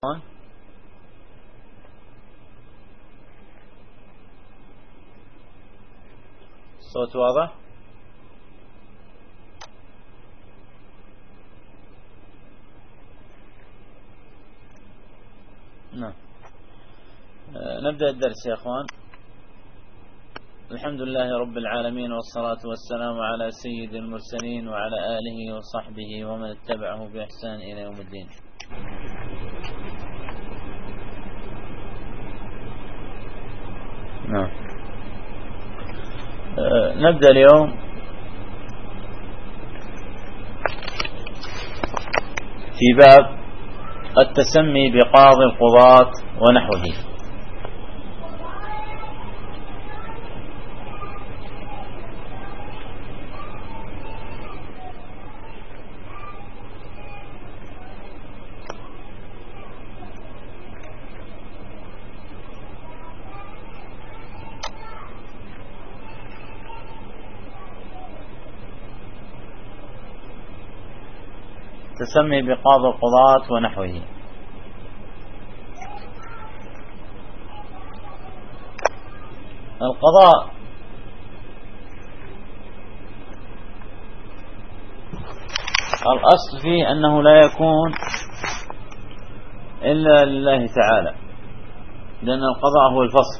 الصوت واضح؟ نعم. نبدأ الدرس يا أخوان. الحمد لله رب العالمين، والصلاة والسلام على سيد المرسلين وعلى آله وصحبه ومن اتبعه بإحسان إلى يوم الدين. نعم. نبدأ اليوم في باب التسمي بقاضي القضاة ونحوه. تسمي بقاضي القضاة ونحوه. القضاء الأصل فيه أنه لا يكون إلا لله تعالى، لأن القضاء هو الفصل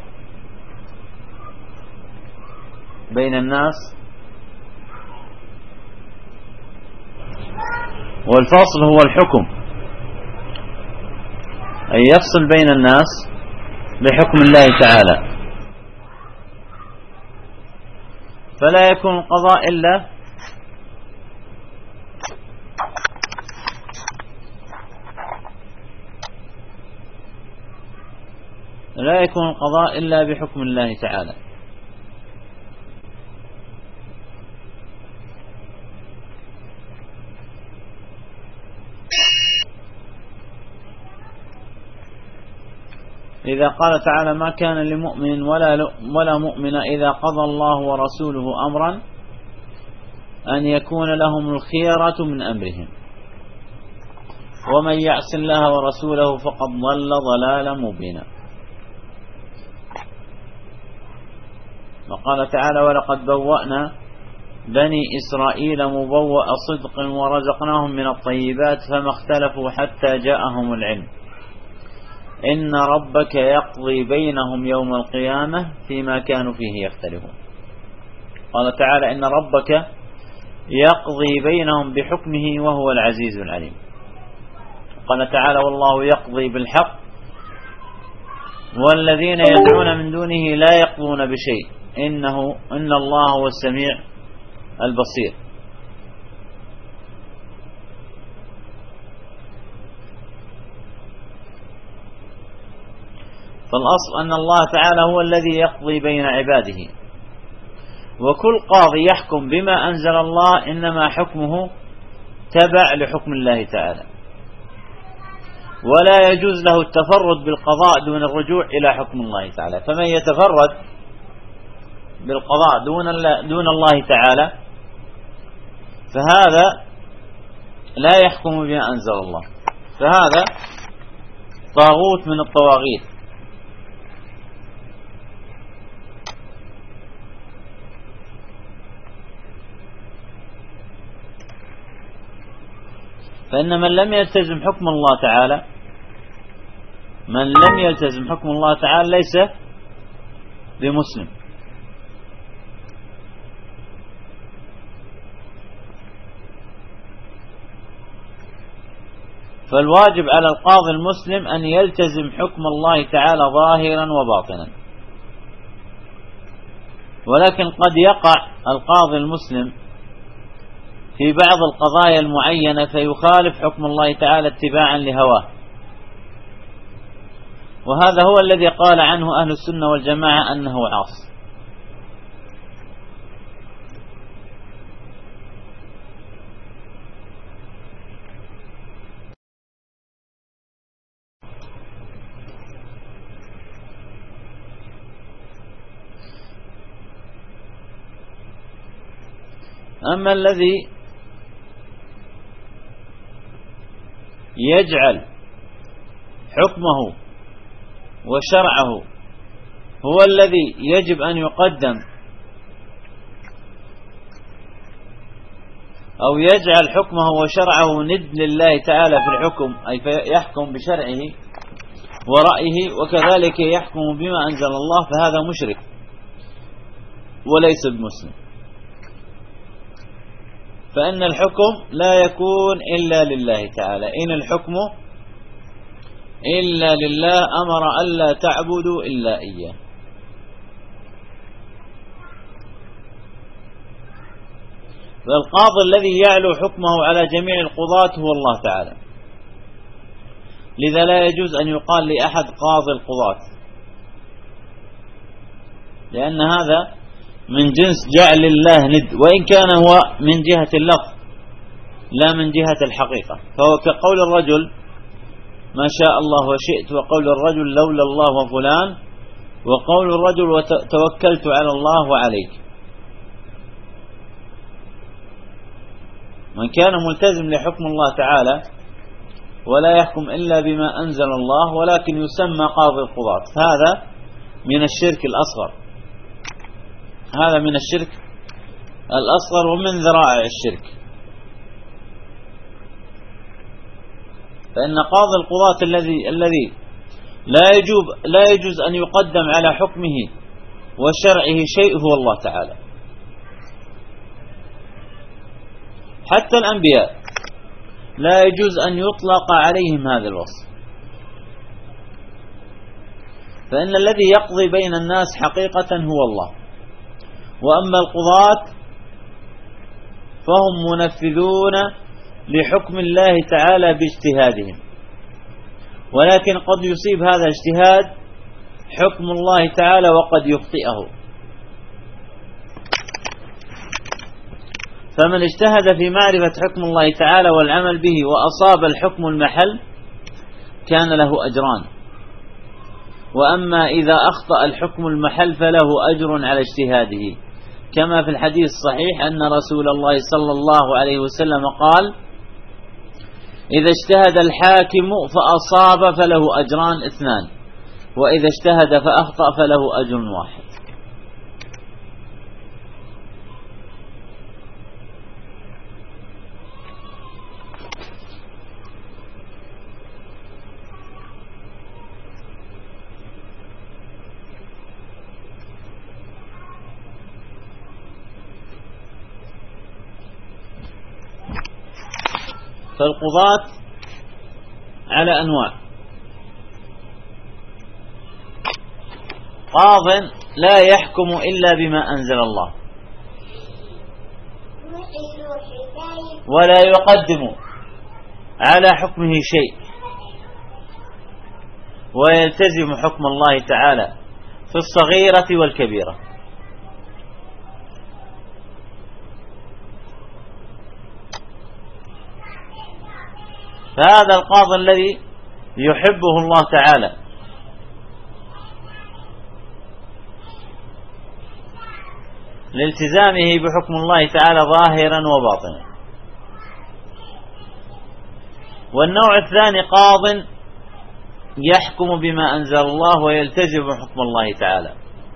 بين الناس، والفصل هو الحكم، أي يفصل بين الناس بحكم الله تعالى. فلا يكون القضاء إلا بحكم الله تعالى. إذا قال تعالى: ما كان لمؤمن ولا مؤمن إذا قضى الله ورسوله أمرا أن يكون لهم الخيرة من أمرهم ومن يعص الله ورسوله فقد ضل ضلالا مبينا. وقال تعالى: ولقد بوأنا بني إسرائيل مبوأ صدق ورزقناهم من الطيبات فما اختلفوا حتى جاءهم العلم إن ربك يقضي بينهم يوم القيامة فيما كانوا فيه يختلفون. قال تعالى: إن ربك يقضي بينهم بحكمه وهو العزيز العليم. قال تعالى: والله يقضي بالحق والذين يدعون من دونه لا يقضون بشيء إن الله هو السميع البصير. فالأصل أن الله تعالى هو الذي يقضي بين عباده، وكل قاضي يحكم بما أنزل الله إنما حكمه تبع لحكم الله تعالى، ولا يجوز له التفرد بالقضاء دون الرجوع إلى حكم الله تعالى. فمن يتفرد بالقضاء دون الله تعالى فهذا لا يحكم بما أنزل الله، فهذا طاغوت من الطواغيت. فإن من لم يلتزم حكم الله تعالى ليس بمسلم. فالواجب على القاضي المسلم أن يلتزم حكم الله تعالى ظاهرا وباطنا. ولكن قد يقع القاضي المسلم في بعض القضايا المعينة فيخالف حكم الله تعالى اتباعا لهواه، وهذا هو الذي قال عنه أهل السنة والجماعة أنه عاص. أما الذي يجعل حكمه وشرعه هو الذي يجب أن يقدم أو يجعل حكمه وشرعه ند لله تعالى في الحكم، أي يحكم بشرعه ورأيه وكذلك يحكم بما أنزل الله، فهذا مشرك وليس بمسلم. فإن الحكم لا يكون إلا لله تعالى، إن الحكم إلا لله أمر ألا تعبدوا إلا إياه. فالقاضي الذي يعلو حكمه على جميع القضاة هو الله تعالى، لذا لا يجوز أن يقال لأحد قاضي القضاة، لأن هذا من جنس جعل الله ند، وإن كان هو من جهة اللفظ لا من جهة الحقيقة، فهو كقول الرجل ما شاء الله وشئت، وقول الرجل لولا الله وفلان، وقول الرجل وتوكلت على الله وعليك. من كان ملتزم لحكم الله تعالى ولا يحكم إلا بما أنزل الله ولكن يسمى قاضي القضاة، هذا من الشرك الأصغر، هذا من الشرك الأصغر ومن ذرائع الشرك. فإن قاضي القضاة الذي لا يجوز أن يقدم على حكمه وشرعه شيء هو الله تعالى. حتى الأنبياء لا يجوز أن يطلق عليهم هذا الوصف، فإن الذي يقضي بين الناس حقيقة هو الله، وأما القضاة فهم منفذون لحكم الله تعالى باجتهادهم، ولكن قد يصيب هذا الاجتهاد حكم الله تعالى وقد يخطئه. فمن اجتهد في معرفة حكم الله تعالى والعمل به وأصاب الحكم المحل كان له أجران، وأما إذا أخطأ الحكم المحل فله أجر على اجتهاده، كما في الحديث الصحيح أن رسول الله صلى الله عليه وسلم قال: إذا اجتهد الحاكم فأصاب فله أجران 2، وإذا اجتهد فأخطأ فله أجر 1. فالقضاة على أنواع: قاض لا يحكم إلا بما أنزل الله ولا يقدم على حكمه شيء ويلتزم حكم الله تعالى في الصغيرة والكبيرة. فهذا القاضي الذي يحبه الله تعالى لالتزامه بحكم الله تعالى ظاهرا وباطنا. والنوع الثاني قاض يحكم بما أنزل الله ويلتزم بحكم الله تعالى،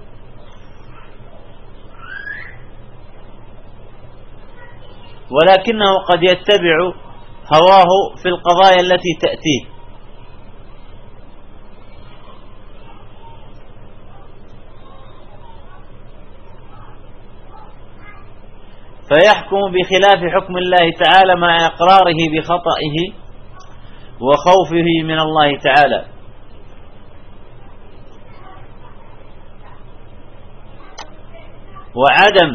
ولكنه قد يتبع هواه في القضايا التي تأتيه، فيحكم بخلاف حكم الله تعالى مع إقراره بخطئه وخوفه من الله تعالى. وعدم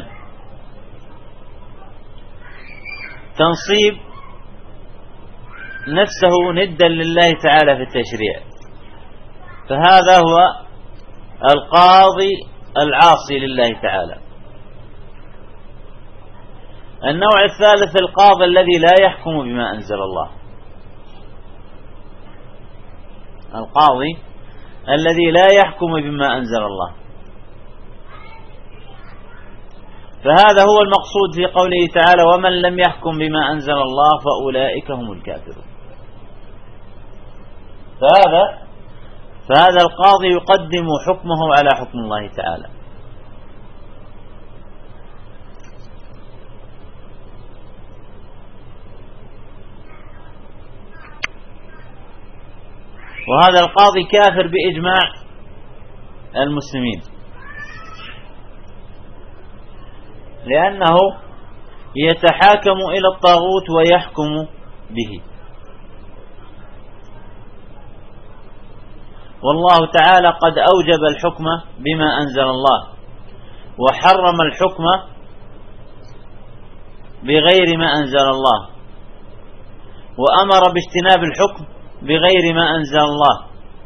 تنصيب نفسه ندا لله تعالى في التشريع، فهذا هو القاضي العاصي لله تعالى. النوع الثالث القاضي الذي لا يحكم بما أنزل الله، القاضي الذي لا يحكم بما أنزل الله، فهذا هو المقصود في قوله تعالى: ومن لم يحكم بما أنزل الله فأولئك هم الكافرون. فهذا القاضي يقدم حكمه على حكم الله تعالى. وهذا القاضي كافر بإجماع المسلمين، لأنه يتحاكم إلى الطاغوت ويحكم به. والله تعالى قد أوجب الحكم بما أنزل الله، وحرم الحكم بغير ما أنزل الله، وأمر باجتناب الحكم بغير ما أنزل الله.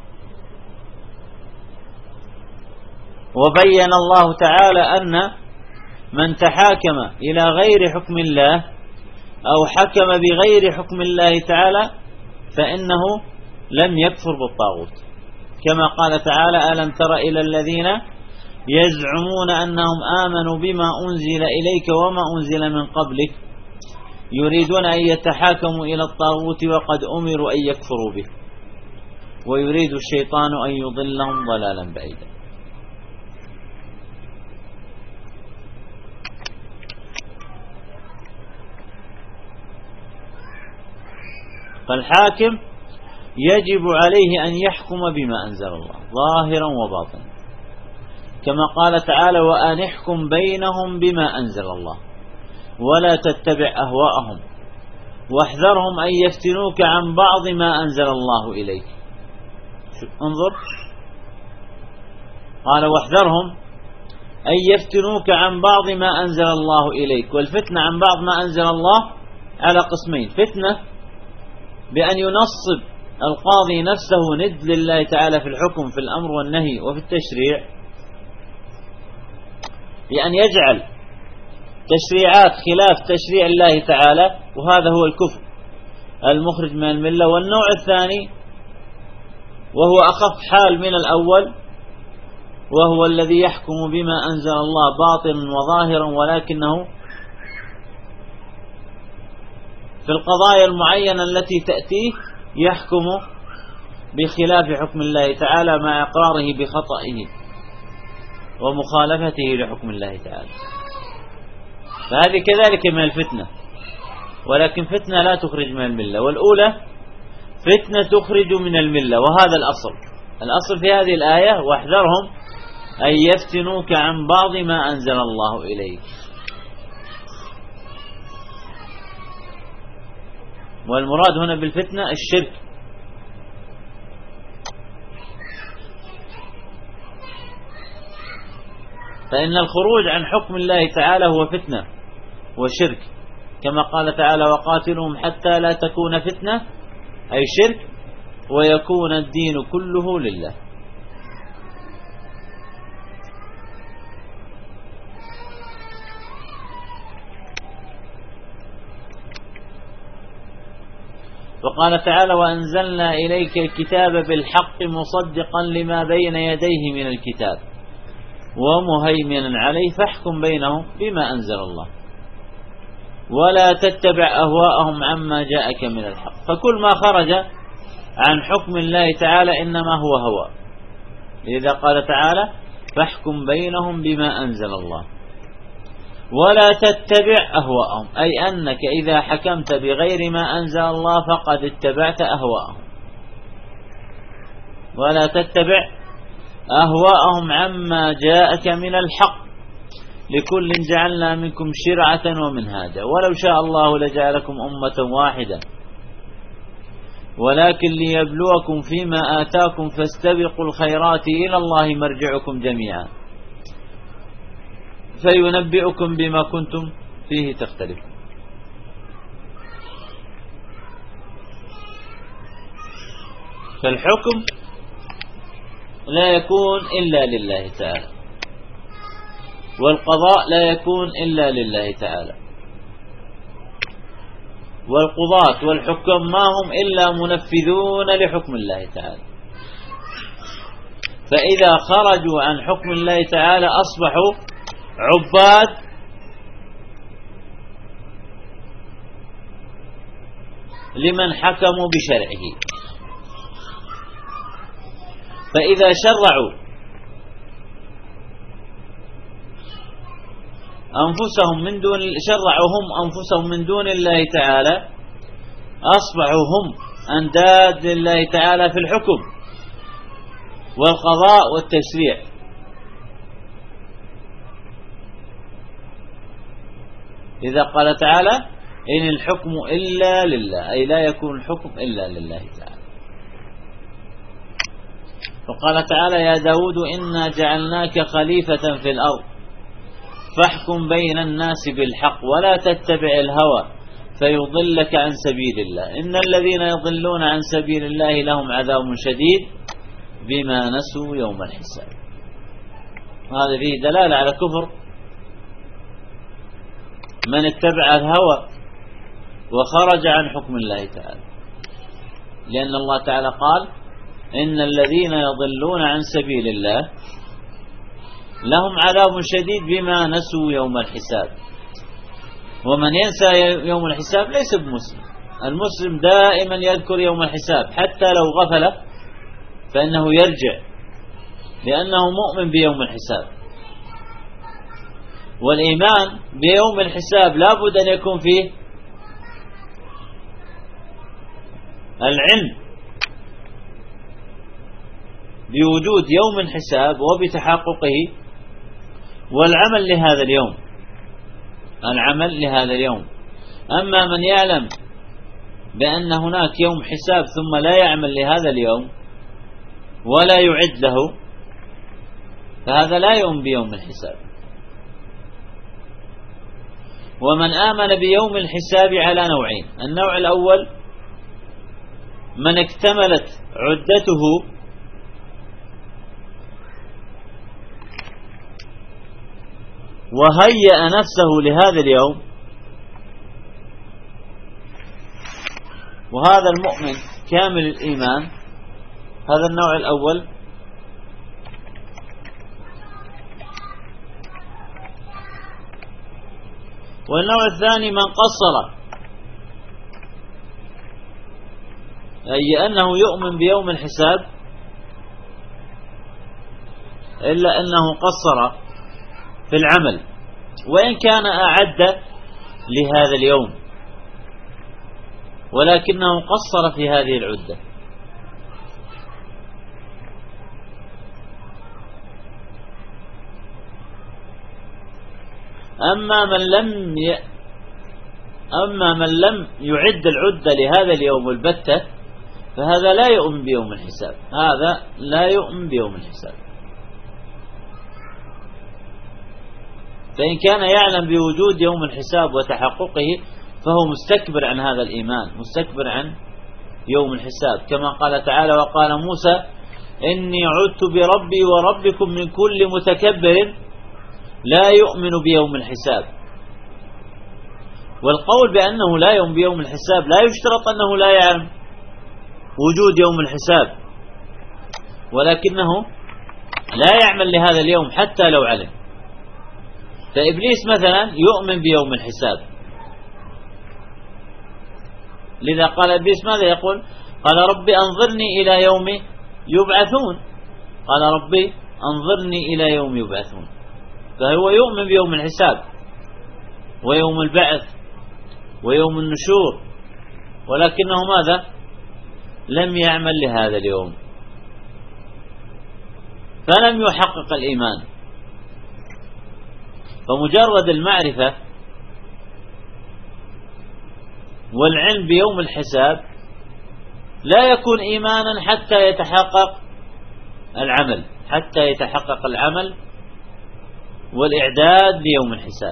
وبين الله تعالى أن من تحاكم إلى غير حكم الله أو حكم بغير حكم الله تعالى فإنه لم يكفر بالطاغوت، كما قال تعالى: ألم تر إلى الذين يزعمون أنهم آمنوا بما أنزل إليك وما أنزل من قبلك يريدون أن يتحاكموا إلى الطاغوت وقد أمروا أن يكفروا به ويريد الشيطان أن يضلهم ضلالا بعيدا. فالحاكم يجب عليه أن يحكم بما أنزل الله ظاهرا وباطنا، كما قال تعالى: وأن احكم بينهم بما أنزل الله ولا تتبع أهواءهم واحذرهم أن يفتنوك عن بعض ما أنزل الله إليك. انظر، قال: واحذرهم أن يفتنوك عن بعض ما أنزل الله إليك. والفتنة عن بعض ما أنزل الله على قسمين: فتنة بأن ينصب القاضي نفسه ند لله تعالى في الحكم في الأمر والنهي وفي التشريع، بأن يجعل تشريعات خلاف تشريع الله تعالى، وهذا هو الكفر المخرج من الملة. والنوع الثاني وهو أخف حال من الأول، وهو الذي يحكم بما أنزل الله باطنا وظاهرا، ولكنه في القضايا المعينة التي تأتيه يحكم بخلاف حكم الله تعالى مع إقراره بخطئه ومخالفته لحكم الله تعالى. فهذه كذلك من الفتنة، ولكن فتنة لا تخرج من الملة. والأولى فتنة تخرج من الملة، وهذا الأصل في هذه الآية: واحذرهم أن يفتنوك عن بعض ما أنزل الله إليك. والمراد هنا بالفتنة الشرك، فإن الخروج عن حكم الله تعالى هو فتنة وشرك، كما قال تعالى: وقاتلهم حتى لا تكون فتنة، أي شرك، ويكون الدين كله لله. وقال تعالى: وأنزلنا إليك الكتاب بالحق مصدقا لما بين يديه من الكتاب ومهيمنا عليه فاحكم بينهم بما أنزل الله ولا تتبع أهواءهم عما جاءك من الحق. فكل ما خرج عن حكم الله تعالى إنما هو هوى، لذا قال تعالى: فاحكم بينهم بما أنزل الله ولا تتبع أهواءهم، أي أنك إذا حكمت بغير ما أنزل الله فقد اتبعت أهواءهم. ولا تتبع أهواءهم عما جاءك من الحق، لكل جعلنا منكم شرعة ومنهاجا ولو شاء الله لجعلكم أمة واحدة ولكن ليبلوكم فيما آتاكم فاستبقوا الخيرات إلى الله مرجعكم جميعا فينبئكم بما كنتم فيه تختلفون. فالحكم لا يكون إلا لله تعالى، والقضاء لا يكون إلا لله تعالى، والقضاة والحكام ما هم إلا منفذون لحكم الله تعالى. فإذا خرجوا عن حكم الله تعالى أصبحوا عباد لمن حكموا بشرعه. فإذا شرعوا أنفسهم من دون الله تعالى أصبحوا هم أنداد لله تعالى في الحكم والقضاء والتشريع. إذا قال تعالى إن الحكم إلا لله، أي لا يكون الحكم إلا لله تعالى. وقال تعالى يا داود إنا جعلناك خليفة في الأرض فاحكم بين الناس بالحق ولا تتبع الهوى فيضلك عن سبيل الله إن الذين يضلون عن سبيل الله لهم عذاب شديد بما نسوا يوم الحساب. هذا فيه دلالة على كفر من اتبع الهوى وخرج عن حكم الله تعالى، لأن الله تعالى قال إن الذين يضلون عن سبيل الله لهم عذاب شديد بما نسوا يوم الحساب. ومن ينسى يوم الحساب ليس بمسلم. المسلم دائما يذكر يوم الحساب حتى لو غفل فإنه يرجع، لأنه مؤمن بيوم الحساب. والإيمان بيوم الحساب لا بد أن يكون فيه العلم بوجود يوم الحساب وبتحققه والعمل لهذا اليوم. أما من يعلم بأن هناك يوم حساب ثم لا يعمل لهذا اليوم ولا يعد له فهذا لا يؤمن بيوم الحساب. ومن آمن بيوم الحساب على نوعين: النوع الأول من اكتملت عدته وهيأ نفسه لهذا اليوم، وهذا المؤمن كامل الإيمان، هذا النوع الأول. والنوع الثاني من قصر، أي أنه يؤمن بيوم الحساب إلا أنه قصر في العمل وإن كان أعد لهذا اليوم، ولكنه قصر في هذه العدة. أما من لم يعد العدة لهذا اليوم البتة فهذا لا يؤمن بيوم الحساب، هذا لا يؤمن بيوم الحساب. فإن كان يعلم بوجود يوم الحساب وتحققه فهو مستكبر عن هذا الإيمان، مستكبر عن يوم الحساب، كما قال تعالى وقال موسى إني عدت بربي وربكم من كل متكبر لا يؤمن بيوم الحساب. والقول بأنه لا يؤمن بيوم الحساب لا يشترط أنه لا يعلم وجود يوم الحساب، ولكنه لا يعمل لهذا اليوم حتى لو علم. فإبليس مثلا يؤمن بيوم الحساب، لذا قال إبليس ماذا يقول؟ قال ربي أنظرني إلى يوم يبعثون، قال ربي أنظرني إلى يوم يبعثون. فهو يؤمن بيوم الحساب ويوم البعث ويوم النشور، ولكنه ماذا؟ لم يعمل لهذا اليوم، فلم يحقق الإيمان. فمجرد المعرفة والعلم بيوم الحساب لا يكون إيمانا حتى يتحقق العمل والإعداد ليوم الحساب.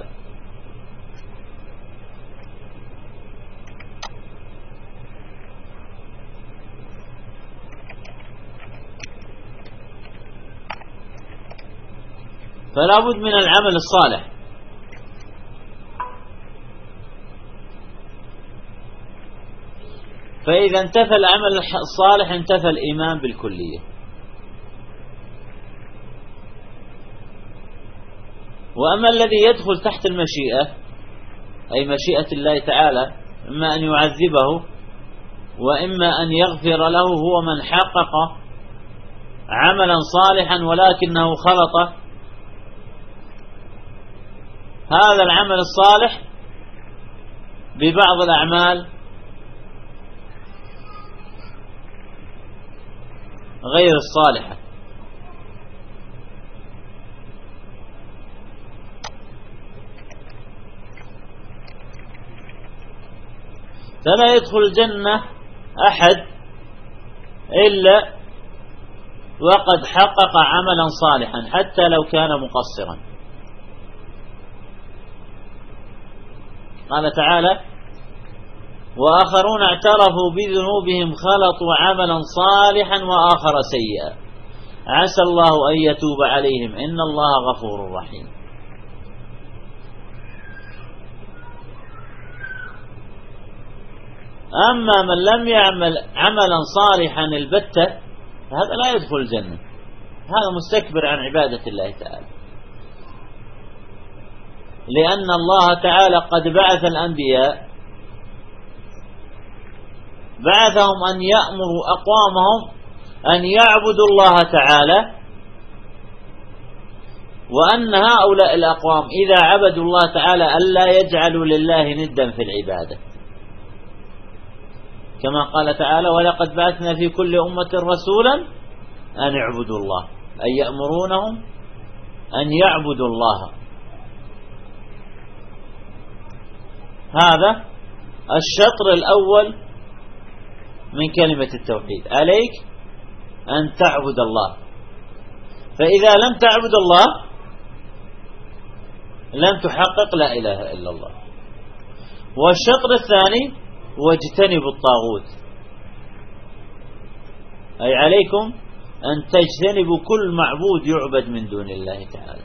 فلا بد من العمل الصالح. فإذا انتفى العمل الصالح انتفى الإيمان بالكلية. وأما الذي يدخل تحت المشيئة أي مشيئة الله تعالى، إما أن يعذبه وإما أن يغفر له، هو من حقق عملا صالحا ولكنه خلط هذا العمل الصالح ببعض الأعمال غير الصالحة، فلا يدخل الجنة أحد إلا وقد حقق عملا صالحا حتى لو كان مقصرا. قال تعالى: وآخرون اعترفوا بذنوبهم خلطوا عملا صالحا وآخر سيئا عسى الله أن يتوب عليهم إن الله غفور رحيم. أما من لم يعمل عملا صالحا البتة هذا لا يدخل الجنة، هذا مستكبر عن عبادة الله تعالى، لأن الله تعالى قد بعث الأنبياء، بعثهم أن يأمروا أقوامهم أن يعبدوا الله تعالى، وأن هؤلاء الأقوام إذا عبدوا الله تعالى ألا يجعلوا لله ندا في العبادة، كما قال تعالى: ولقد بعثنا في كل أمة رسولا أن اعبدوا الله، أي يأمرونهم أن يعبدوا الله. هذا الشطر الأول من كلمة التوحيد، عليك أن تعبد الله، فإذا لم تعبد الله لم تحقق لا إله إلا الله. والشطر الثاني: واجتنبوا الطاغوت، أي عليكم أن تجتنبوا كل معبود يعبد من دون الله تعالى.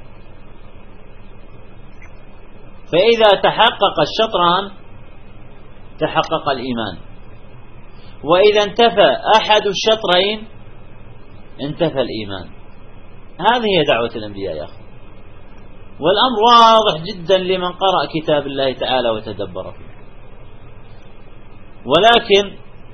فإذا تحقق الشطران تحقق الإيمان، وإذا انتفى أحد الشطرين انتفى الإيمان. هذه هي دعوة الأنبياء يا أخي، والأمر واضح جدا لمن قرأ كتاب الله تعالى وتدبره. ولكن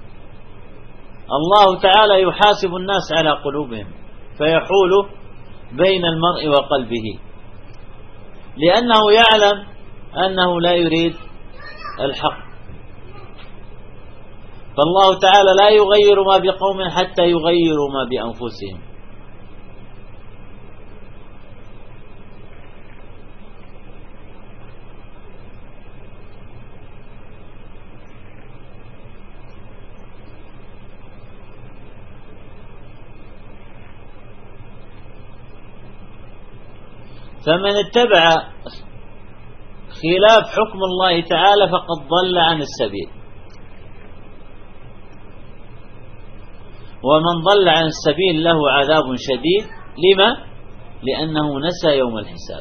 الله تعالى يحاسب الناس على قلوبهم فيحول بين المرء وقلبه، لأنه يعلم أنه لا يريد الحق، فالله تعالى لا يغير ما بقوم حتى يغيروا ما بأنفسهم. فمن اتبع خلاف حكم الله تعالى فقد ضل عن السبيل، ومن ضل عن السبيل له عذاب شديد. لما؟ لأنه نسى يوم الحساب،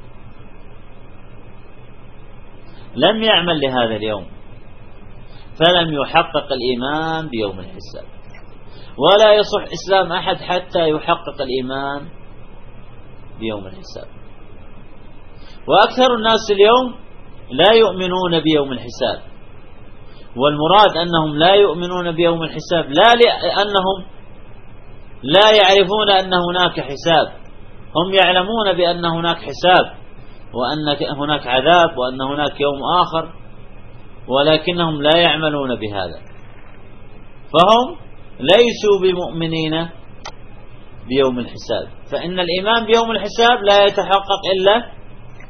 لم يعمل لهذا اليوم فلم يحقق الإيمان بيوم الحساب. ولا يصح إسلام أحد حتى يحقق الإيمان بيوم الحساب. وأكثر الناس اليوم لا يؤمنون بيوم الحساب، والمراد أنهم لا يؤمنون بيوم الحساب لا لأنهم لا يعرفون أن هناك حساب، هم يعلمون بأن هناك حساب وأن هناك عذاب وأن هناك يوم آخر، ولكنهم لا يعملون بهذا، فهم ليسوا بمؤمنين بيوم الحساب. فإن الإيمان بيوم الحساب لا يتحقق إلا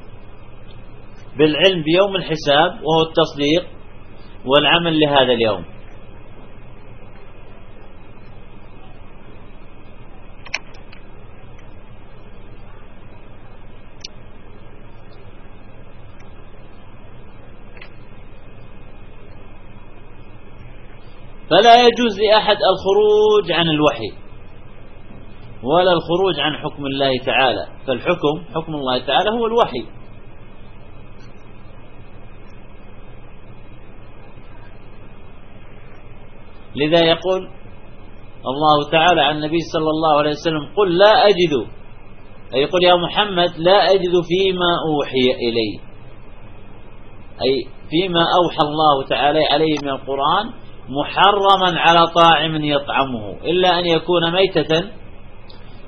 بالعلم بيوم الحساب، وهو التصديق والعمل لهذا اليوم. فلا يجوز لأحد الخروج عن الوحي ولا الخروج عن حكم الله تعالى، فالحكم حكم الله تعالى هو الوحي. لذا يقول الله تعالى عن النبي صلى الله عليه وسلم: قل لا أجد، أي يقول يا محمد لا أجد فيما أوحي إلي، أي فيما أوحى الله تعالى عليه من القرآن محرما على طاعم يطعمه إلا أن يكون ميتة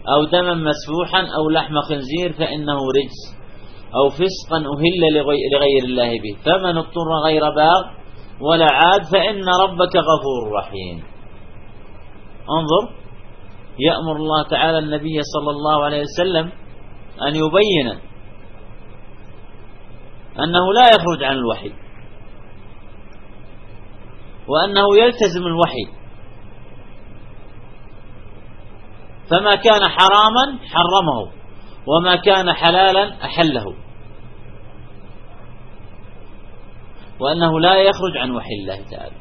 أو دما مسفوحا أو لحم خنزير فإنه رجس، أو فسقا أهل لغير الله به، فمن اضطر غير باغ ولا عاد فإن ربك غفور رحيم. انظر، يأمر الله تعالى النبي صلى الله عليه وسلم أن يبين أنه لا يخرج عن الوحي، وأنه يلتزم الوحي، فما كان حراما حرمه، وما كان حلالا أحله، وأنه لا يخرج عن وحي الله تعالى.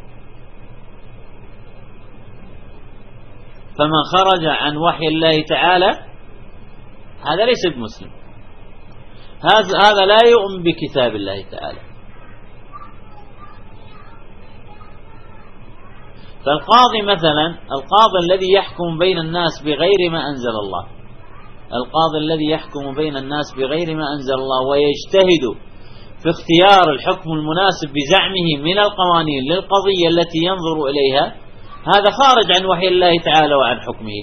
فمن خرج عن وحي الله تعالى هذا ليس بمسلم، هذا لا يؤمن بكتاب الله تعالى. فالقاضي مثلا، القاضي الذي يحكم بين الناس بغير ما أنزل الله، القاضي الذي يحكم بين الناس بغير ما أنزل الله ويجتهد في اختيار الحكم المناسب بزعمه من القوانين للقضية التي ينظر إليها، هذا خارج عن وحي الله تعالى وعن حكمه.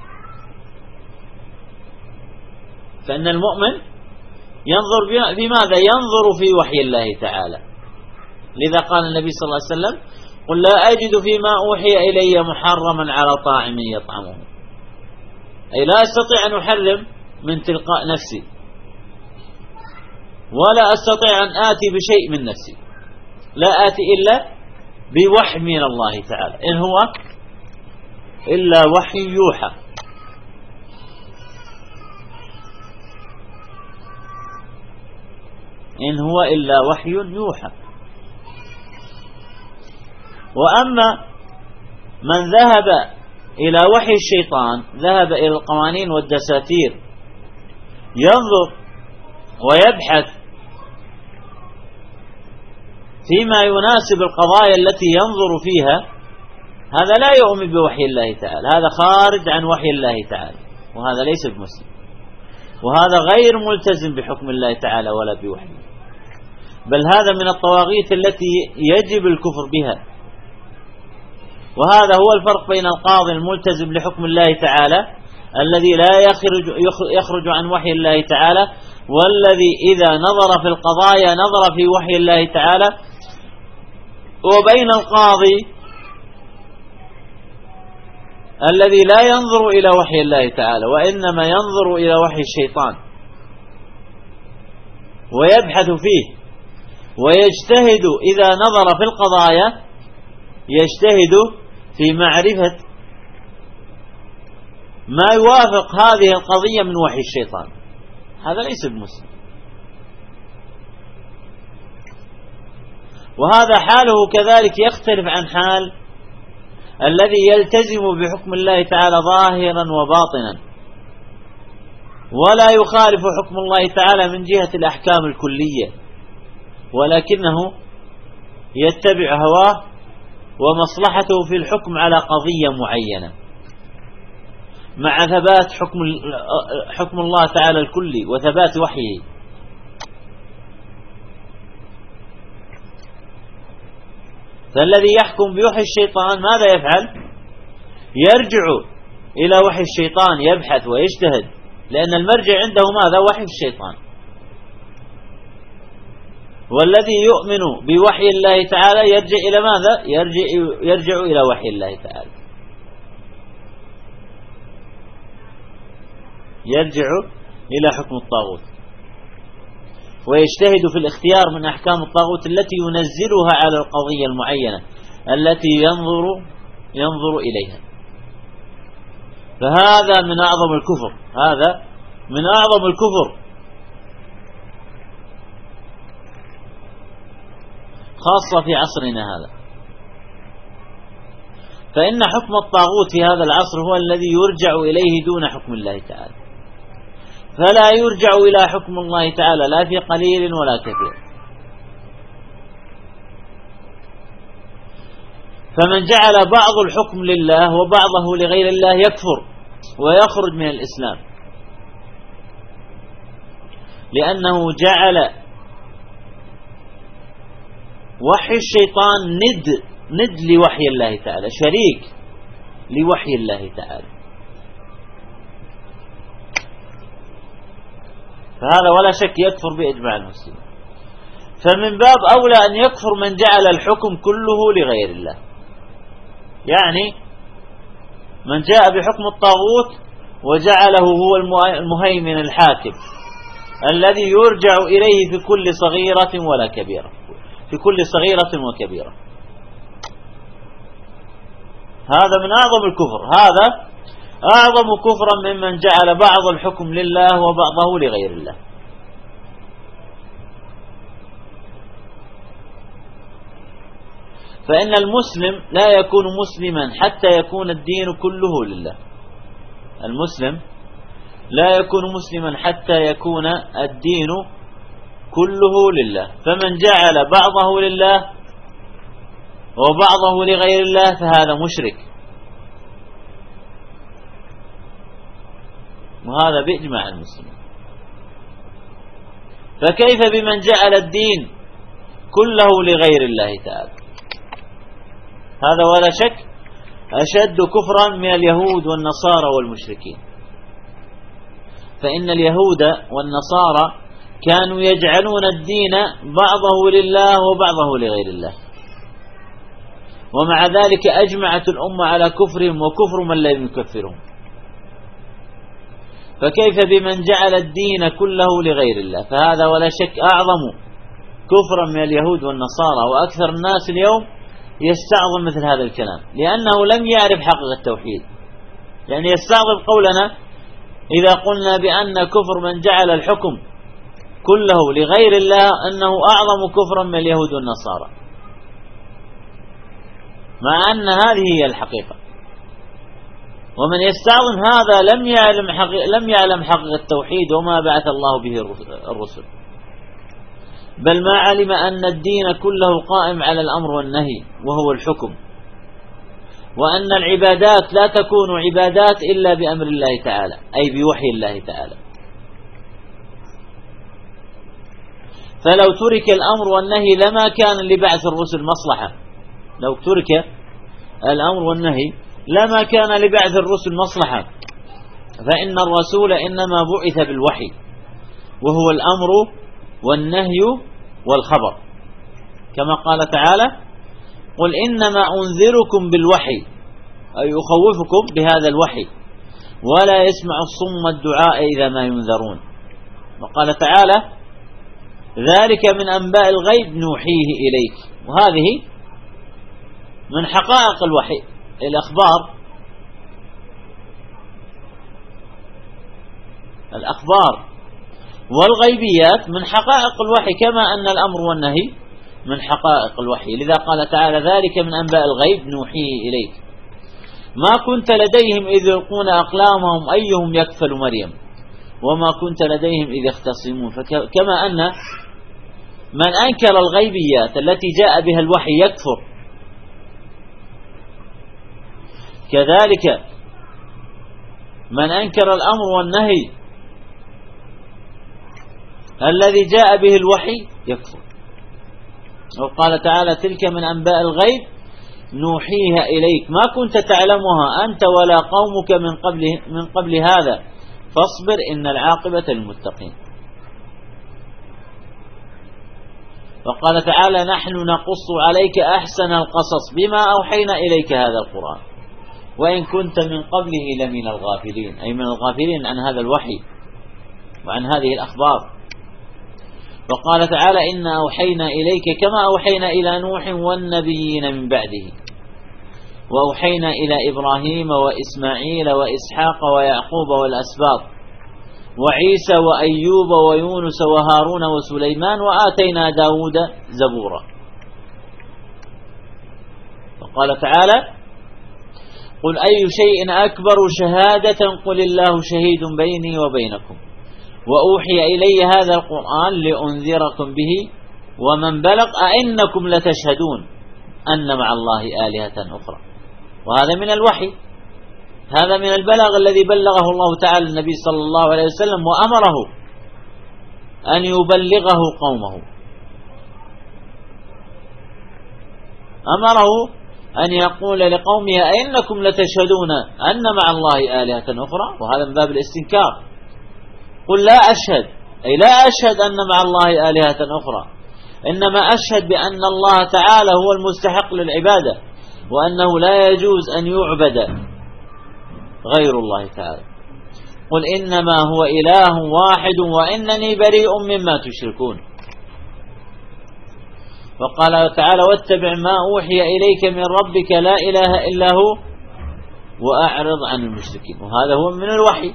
فإن المؤمن ينظر بماذا؟ ينظر في وحي الله تعالى. لذا قال النبي صلى الله عليه وسلم: قل لا أجد فيما أوحي إلي محرما على طاعم يطعمه، أي لا أستطيع أن أحرم من تلقاء نفسي، ولا أستطيع أن آتي بشيء من نفسي، لا آتي إلا بوحي من الله تعالى، إن هو إلا وحي يوحى. إن هو إلا وحي يوحى. وأما من ذهب إلى وحي الشيطان، ذهب إلى القوانين والدساتير ينظر ويبحث فيما يناسب القضايا التي ينظر فيها، هذا لا يؤمن بوحي الله تعالى، هذا خارج عن وحي الله تعالى، وهذا ليس بمسلم، وهذا غير ملتزم بحكم الله تعالى ولا بوحي، بل هذا من الطواغيت التي يجب الكفر بها. وهذا هو الفرق بين القاضي الملتزم لحكم الله تعالى الذي لا يخرج عن وحي الله تعالى، والذي إذا نظر في القضايا نظر في وحي الله تعالى، وبين القاضي الذي لا ينظر إلى وحي الله تعالى، وإنما ينظر إلى وحي الشيطان ويبحث فيه ويجتهد. إذا نظر في القضايا يجتهد في معرفة ما يوافق هذه القضية من وحي الشيطان، هذا ليس بمسلم. وهذا حاله كذلك يختلف عن حال الذي يلتزم بحكم الله تعالى ظاهرا وباطنا، ولا يخالف حكم الله تعالى من جهة الأحكام الكلية، ولكنه يتبع هواه ومصلحته في الحكم على قضية معينة مع ثبات حكم الله تعالى الكلي وثبات وحيه. فالذي يحكم بوحي الشيطان ماذا يفعل؟ يرجع إلى وحي الشيطان، يبحث ويجتهد، لأن المرجع عنده ماذا؟ وحي الشيطان. والذي يؤمن بوحي الله تعالى يرجع إلى ماذا؟ يرجع إلى وحي الله تعالى، يرجع إلى حكم الطاغوت، ويجتهد في الاختيار من أحكام الطاغوت التي ينزلها على القضية المعينة التي ينظر إليها. فهذا من أعظم الكفر، هذا من أعظم الكفر، خاصة في عصرنا هذا. فإن حكم الطاغوت في هذا العصر هو الذي يرجع إليه دون حكم الله تعالى، فلا يرجع إلى حكم الله تعالى لا في قليل ولا كثير. فمن جعل بعض الحكم لله وبعضه لغير الله يكفر ويخرج من الإسلام، لأنه جعل وحي الشيطان ند لوحي الله تعالى، شريك لوحي الله تعالى. فهذا ولا شك يكفر بإجماع المسلمين. فمن باب أولى أن يكفر من جعل الحكم كله لغير الله، يعني من جاء بحكم الطاغوت وجعله هو المهيمن الحاكم الذي يرجع إليه في كل صغيرة ولا كبيرة، في كل صغيرة وكبيرة. هذا من أعظم الكفر، هذا أعظم كفرا ممن جعل بعض الحكم لله وبعضه لغير الله. فإن المسلم لا يكون مسلما حتى يكون الدين كله لله. المسلم لا يكون مسلما حتى يكون الدين كله لله. فمن جعل بعضه لله وبعضه لغير الله فهذا مشرك، وهذا بإجماع المسلمين. فكيف بمن جعل الدين كله لغير الله تعالى؟ هذا ولا شك أشد كفرا من اليهود والنصارى والمشركين. فإن اليهود والنصارى كانوا يجعلون الدين بعضه لله وبعضه لغير الله، ومع ذلك أجمعت الأمة على كفرهم وكفر من لم يكفرهم. فكيف بمن جعل الدين كله لغير الله؟ فهذا ولا شك أعظم كفرا من اليهود والنصارى. وأكثر الناس اليوم يستعظم مثل هذا الكلام لأنه لم يعرف حقيقة التوحيد. يعني يستعظم قولنا إذا قلنا بأن كفر من جعل الحكم كله لغير الله أنه أعظم كفرا من اليهود والنصارى، مع أن هذه هي الحقيقة. ومن يستعظم هذا لم يعلم حقيقة التوحيد وما بعث الله به الرسل، بل ما علم أن الدين كله قائم على الأمر والنهي وهو الحكم، وأن العبادات لا تكون عبادات إلا بأمر الله تعالى أي بوحي الله تعالى. فلو ترك الأمر والنهي لما كان لبعث الرسل مصلحة. لو ترك الأمر والنهي لما كان لبعث الرسل مصلحة، فإن الرسول إنما بعث بالوحي وهو الأمر والنهي والخبر، كما قال تعالى: قل إنما أنذركم بالوحي أي أخوفكم بهذا الوحي ولا يسمع الصم الدعاء إذا ما ينذرون. وقال تعالى: ذلك من أنباء الغيب نوحيه إليك. وهذه من حقائق الوحي، الأخبار والغيبيات من حقائق الوحي، كما أن الأمر والنهي من حقائق الوحي. لذا قال تعالى: ذلك من أنباء الغيب نوحيه إليك ما كنت لديهم إذ يلقون أقلامهم أيهم يكفل مريم وما كنت لديهم إذ يختصمون. فكما أن من أنكر الغيبيات التي جاء بها الوحي يكفر، كذلك من أنكر الأمر والنهي الذي جاء به الوحي يكفر. وقال تعالى: تلك من أنباء الغيب نوحيها إليك ما كنت تعلمها أنت ولا قومك من قبل هذا فاصبر إن العاقبة للمتقين. وقال تعالى: نحن نقص عليك أحسن القصص بما أوحينا إليك هذا القرآن وإن كنت من قبله لمن الغافلين، أي من الغافلين عن هذا الوحي وعن هذه الأخبار. وقال تعالى: إنا أوحينا إليك كما أوحينا إلى نوح والنبيين من بعده وأوحينا إلى إبراهيم وإسماعيل وإسحاق ويعقوب والأسباط وعيسى وأيوب ويونس وهارون وسليمان وآتينا داود زبورا. وقال تعالى: قل أي شيء أكبر شهادة قل الله شهيد بيني وبينكم وأوحي إلي هذا القرآن لأنذركم به ومن بلغ أئنكم لتشهدون أن مع الله آلهة أخرى. وهذا من الوحي، هذا من البلاغ الذي بلغه الله تعالى النبي صلى الله عليه وسلم وأمره أن يبلغه قومه، أمره أن يقول لقومه أئنكم لتشهدون أن مع الله آلهة أخرى، وهذا من باب الاستنكار. قل لا أشهد أي لا أشهد أن مع الله آلهة أخرى، إنما أشهد بأن الله تعالى هو المستحق للعبادة، وأنه لا يجوز أن يعبد غير الله تعالى. قل إنما هو إله واحد وإنني بريء مما تشركون. وقال تعالى واتبع ما أوحي إليك من ربك لا إله إلا هو وأعرض عن المشركين. وهذا هو من الوحي.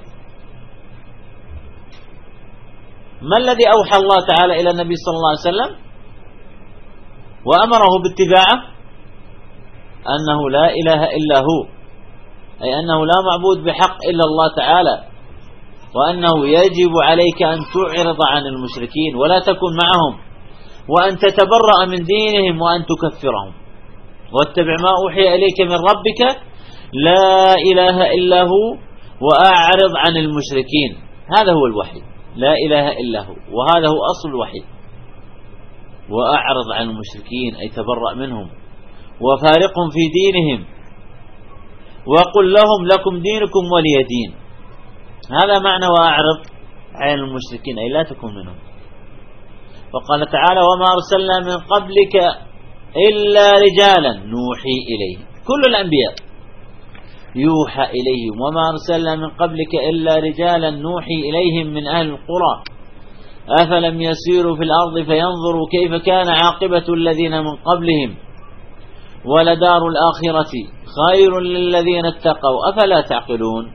ما الذي أوحى الله تعالى إلى النبي صلى الله عليه وسلم وأمره باتباعه؟ أنه لا إله إلا هو، أي أنه لا معبود بحق إلا الله تعالى، وأنه يجب عليك أن تعرض عن المشركين ولا تكن معهم، وأن تتبرأ من دينهم وأن تكفرهم. واتبع ما أوحي إليك من ربك لا إله إلا هو وأعرض عن المشركين. هذا هو الوحي، لا إله إلا هو، وهذا هو أصل الوحي. وأعرض عن المشركين أي تبرأ منهم وفارقهم في دينهم، وقل لهم لكم دينكم ولي دين. هذا معنى وأعرض عن المشركين أي لا تكن منهم. وقال تعالى وما أرسلنا من قبلك إلا رجالا نوحي إليهم. كل الأنبياء يوحى إليهم. وما أرسلنا من قبلك إلا رجالا نوحي إليهم من أهل القرى أفلم يسيروا في الأرض فينظروا كيف كان عاقبة الذين من قبلهم ولدار الآخرة خير للذين اتقوا أفلا تعقلون.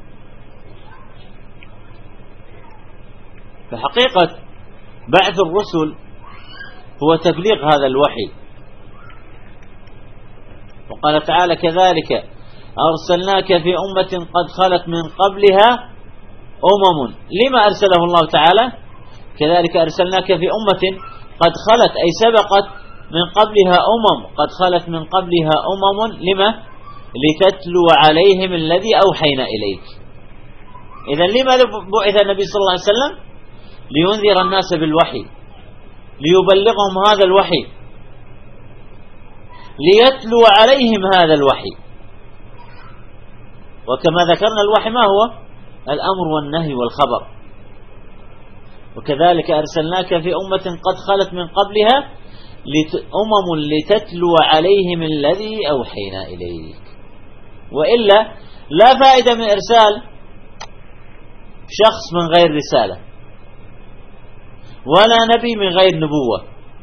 فحقيقة بعث الرسل هو تبليغ هذا الوحي. وقال تعالى كذلك أرسلناك في أمة قد خلت من قبلها أمم. لما أرسله الله تعالى كذلك أرسلناك في أمة قد خلت أي سبقت من قبلها قد خلت من قبلها لما؟ لتتلو عليهم الذي أوحينا إليك. إذن لما بعث النبي صلى الله عليه وسلم؟ لينذر الناس بالوحي، ليبلغهم هذا الوحي، ليتلو عليهم هذا الوحي. وكما ذكرنا الوحي ما هو؟ الأمر والنهي والخبر. وكذلك أرسلناك في أمة قد خلت من قبلها لتتلو عليهم الذي أوحينا إليك. وإلا لا فائدة من إرسال شخص من غير رسالة، ولا نبي من غير نبوة،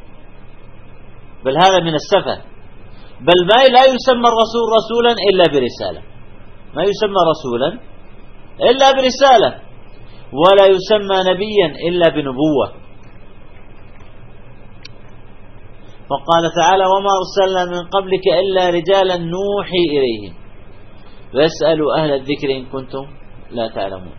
بل هذا من السفه. بل ما لا يسمى الرسول رسولا إلا برسالة، ما يسمى رسولا إلا برسالة، ولا يسمى نبيا إلا بنبوة. وقال تعالى وما أرسلنا من قبلك إلا رجالا نوحي إليهم فاسألوا أهل الذكر إن كنتم لا تعلمون.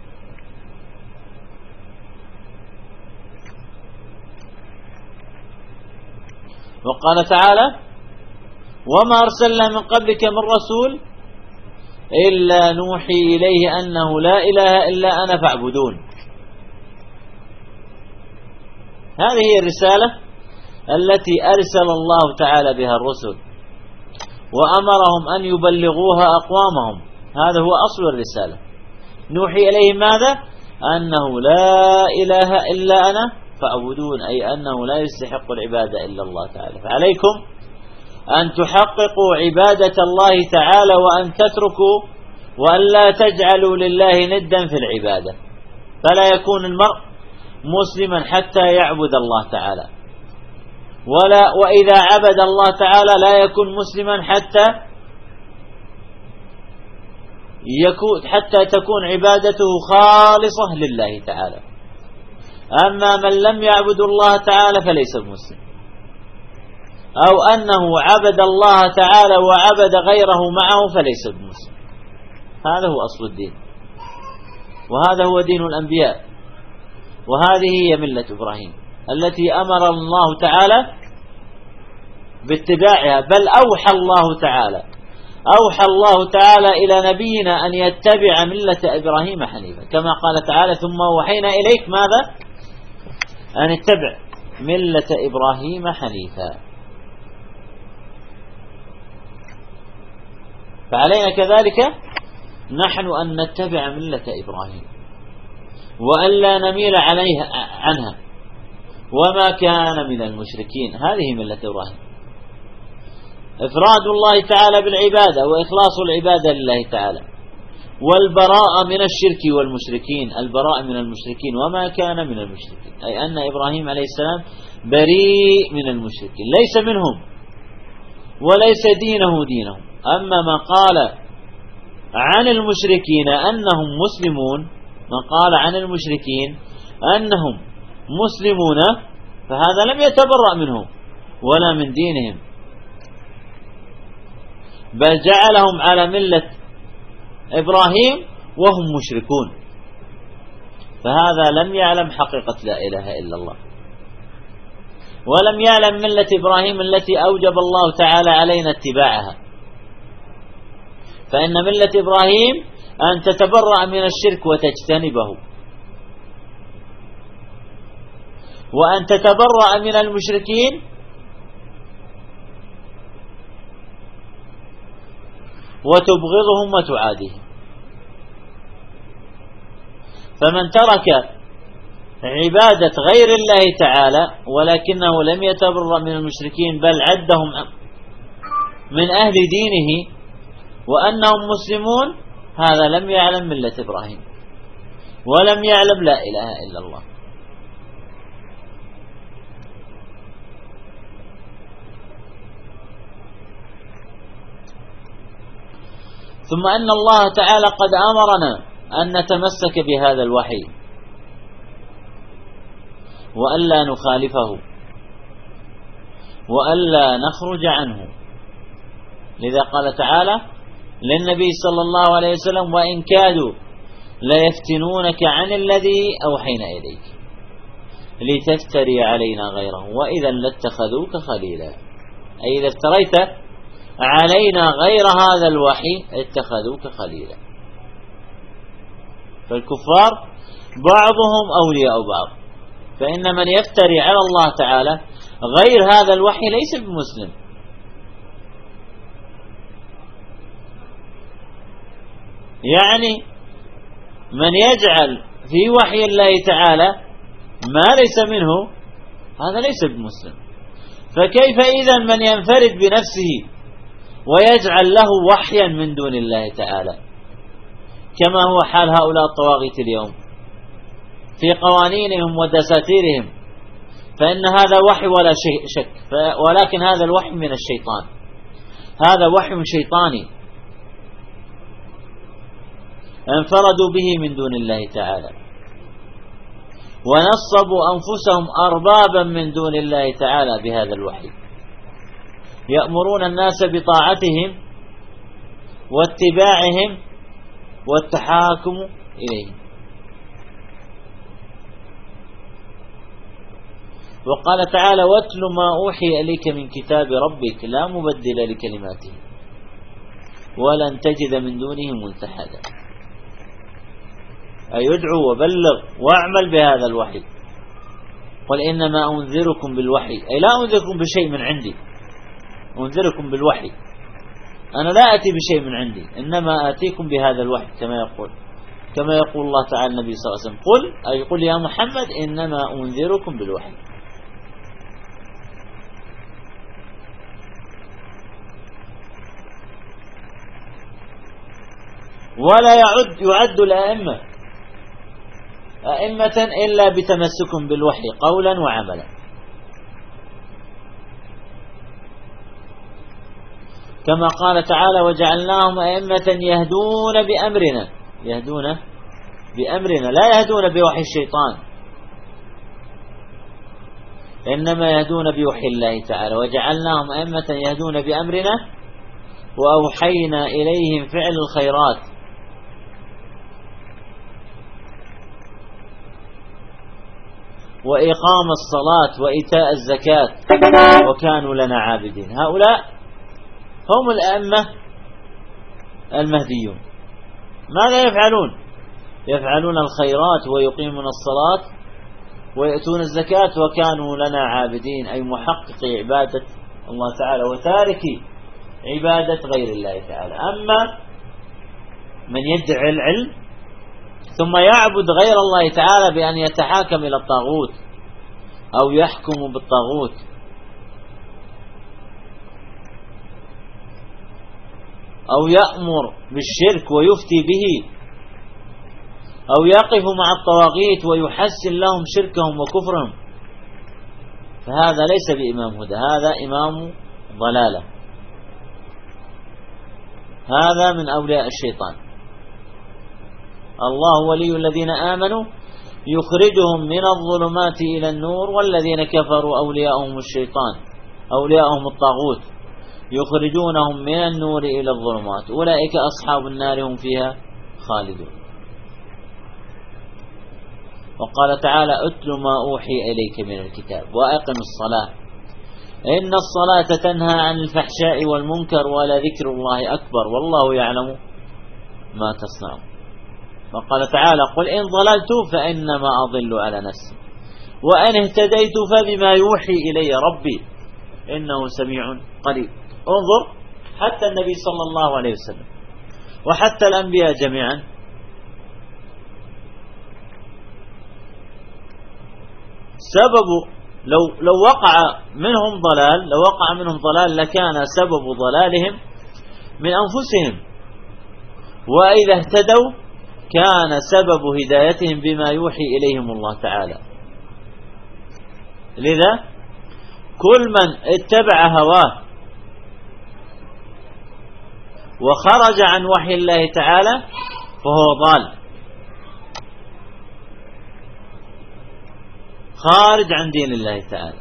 وقال تعالى وما أرسلنا من قبلك من رسول إلا نوحي إليه أنه لا إله إلا أنا فاعبدون. هذه هي الرسالة التي أرسل الله تعالى بها الرسل، وأمرهم أن يبلغوها أقوامهم. هذا هو أصل الرسالة. نوحي إليهم ماذا؟ أنه لا إله إلا أنا فاعبدون، أي أنه لا يستحق العبادة إلا الله تعالى. فعليكم أن تحققوا عبادة الله تعالى، وأن تتركوا وأن لا تجعلوا لله ندا في العبادة. فلا يكون المرء مسلما حتى يعبد الله تعالى، وإذا عبد الله تعالى لا يكون مسلما حتى تكون عبادته خالصة لله تعالى. أما من لم يعبد الله تعالى فليس مسلم، أو أنه عبد الله تعالى وعبد غيره معه فليس بمسلم. هذا هو أصل الدين، وهذا هو دين الأنبياء، وهذه هي ملة إبراهيم التي أمر الله تعالى باتباعها. بل أوحى الله تعالى إلى نبينا أن يتبع ملة إبراهيم حنيفا، كما قال تعالى ثم وحينا إليك ماذا؟ أن اتبع ملة إبراهيم حنيفا. فعلينا كذلك نحن أن نتبع ملة إبراهيم. وألا نميل عنها، وما كان من المشركين. هذه ملة إبراهيم، إفراد الله تعالى بالعبادة وإخلاص العبادة لله تعالى، والبراءة من الشرك والمشركين، البراءة من المشركين وما كان من المشركين، أي أن إبراهيم عليه السلام بريء من المشركين، ليس منهم وليس دينهم. أما ما قال عن المشركين أنهم مسلمون، ما قال عن المشركين أنهم مسلمون، فهذا لم يتبرأ منهم ولا من دينهم، بل جعلهم على ملة إبراهيم وهم مشركون، فهذا لم يعلم حقيقة لا إله إلا الله، ولم يعلم ملة إبراهيم التي أوجب الله تعالى علينا اتباعها. فإن ملة إبراهيم أن تتبرأ من الشرك وتجتنبه، وأن تتبرأ من المشركين وتبغضهم وتعاديهم. فمن ترك عبادة غير الله تعالى ولكنه لم يتبرأ من المشركين بل عدهم من أهل دينه وأنهم مسلمون، هذا لم يعلم ملة إبراهيم ولم يعلم لا إله إلا الله. ثم أن الله تعالى قد أمرنا أن نتمسك بهذا الوحي وألا نخالفه وألا نخرج عنه. لذا قال تعالى للنبي صلى الله عليه وسلم: وإن كادوا ليفتنونك عن الذي أوحينا إليك لتفتري علينا غيره وإذا لاتخذوك خليلا. أي إذا افتريت علينا غير هذا الوحي اتخذوك خليلا. فالكفار بعضهم أولياء بعض، فإن من يفتري على الله تعالى غير هذا الوحي ليس بمسلم. يعني من يجعل في وحي الله تعالى ما ليس منه هذا ليس بمسلم. فكيف إذا من ينفرد بنفسه ويجعل له وحيا من دون الله تعالى، كما هو حال هؤلاء الطواغيت اليوم في قوانينهم ودساتيرهم، فإن هذا وحي ولا شك، ولكن هذا الوحي من الشيطان، هذا وحي شيطاني انفردوا به من دون الله تعالى، ونصبوا أنفسهم أربابا من دون الله تعالى بهذا الوحي، يأمرون الناس بطاعتهم واتباعهم والتحاكم إليهم. وقال تعالى: واتل ما أوحي إليك من كتاب ربك لا مبدل لكلماته ولن تجد من دونه ملتحدا. أي ادعو وبلغ واعمل بهذا الوحي. قل إنما أنذركم بالوحي، أي لا أنذركم بشيء من عندي، أنذركم بالوحي، أنا لا أتي بشيء من عندي، إنما آتيكم بهذا الوحي كما يقول الله تعالى النبي صلى الله عليه وسلم: قل، أي قل يا محمد إنما أنذركم بالوحي. ولا يعد الأئمة أئمة إلا بتمسكهم بالوحي قولا وعملا، كما قال تعالى: وجعلناهم أئمة يهدون بأمرنا لا يهدون بوحي الشيطان، إنما يهدون بوحي الله تعالى. وجعلناهم أئمة يهدون بأمرنا وأوحينا إليهم فعل الخيرات وإقام الصلاة وإيتاء الزكاة وكانوا لنا عابدين. هؤلاء هم الأئمة المهديون. ماذا يفعلون؟ يفعلون الخيرات ويقيمون الصلاة ويأتون الزكاة وكانوا لنا عابدين، أي محقق عبادة الله تعالى وتارك عبادة غير الله تعالى. أما من يدعي العلم ثم يعبد غير الله تعالى بأن يتحاكم إلى الطاغوت أو يحكم بالطاغوت أو يأمر بالشرك ويفتي به أو يقف مع الطواغيت ويحسن لهم شركهم وكفرهم، فهذا ليس بإمام هدى، هذا إمام ضلالة، هذا من أولياء الشيطان. الله ولي الذين آمنوا يخرجهم من الظلمات إلى النور، والذين كفروا أولياءهم الشيطان، أولياءهم الطاغوت يخرجونهم من النور إلى الظلمات، أولئك أصحاب النار هم فيها خالدون. وقال تعالى أتل ما أوحي إليك من الكتاب وأقم الصلاة إن الصلاة تنهى عن الفحشاء والمنكر ولذكر الله أكبر والله يعلم ما تصنعون. وقال تعالى قل إن ضللت فإنما أضل على نفسي وإن اهتديت فبما يوحي إلي ربي إنه سميع قريب. انظر حتى النبي صلى الله عليه وسلم وحتى الأنبياء جميعا سبب لو وقع منهم ضلال لكان سبب ضلالهم من أنفسهم، وإذا اهتدوا كان سبب هدايتهم بما يوحي إليهم الله تعالى. لذا كل من اتبع هواه وخرج عن وحي الله تعالى فهو ضال خارج عن دين الله تعالى.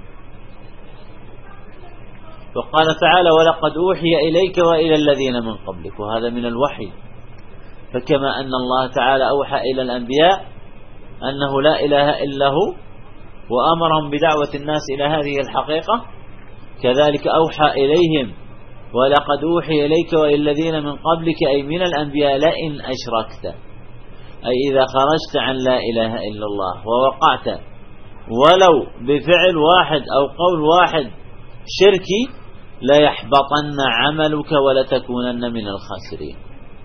وقال تعالى ولقد أوحي إليك وإلى الذين من قبلك، وهذا من الوحي. فكما أن الله تعالى أوحى إلى الأنبياء أنه لا إله إلا هو وأمرهم بدعوة الناس إلى هذه الحقيقة، كذلك أوحى إليهم ولقد أوحي إليك وإلى الذين من قبلك أي من الأنبياء لئن أشركت، أي إذا خرجت عن لا إله إلا الله ووقعت ولو بفعل واحد أو قول واحد شركي ليحبطن عملك ولتكونن من الخاسرين.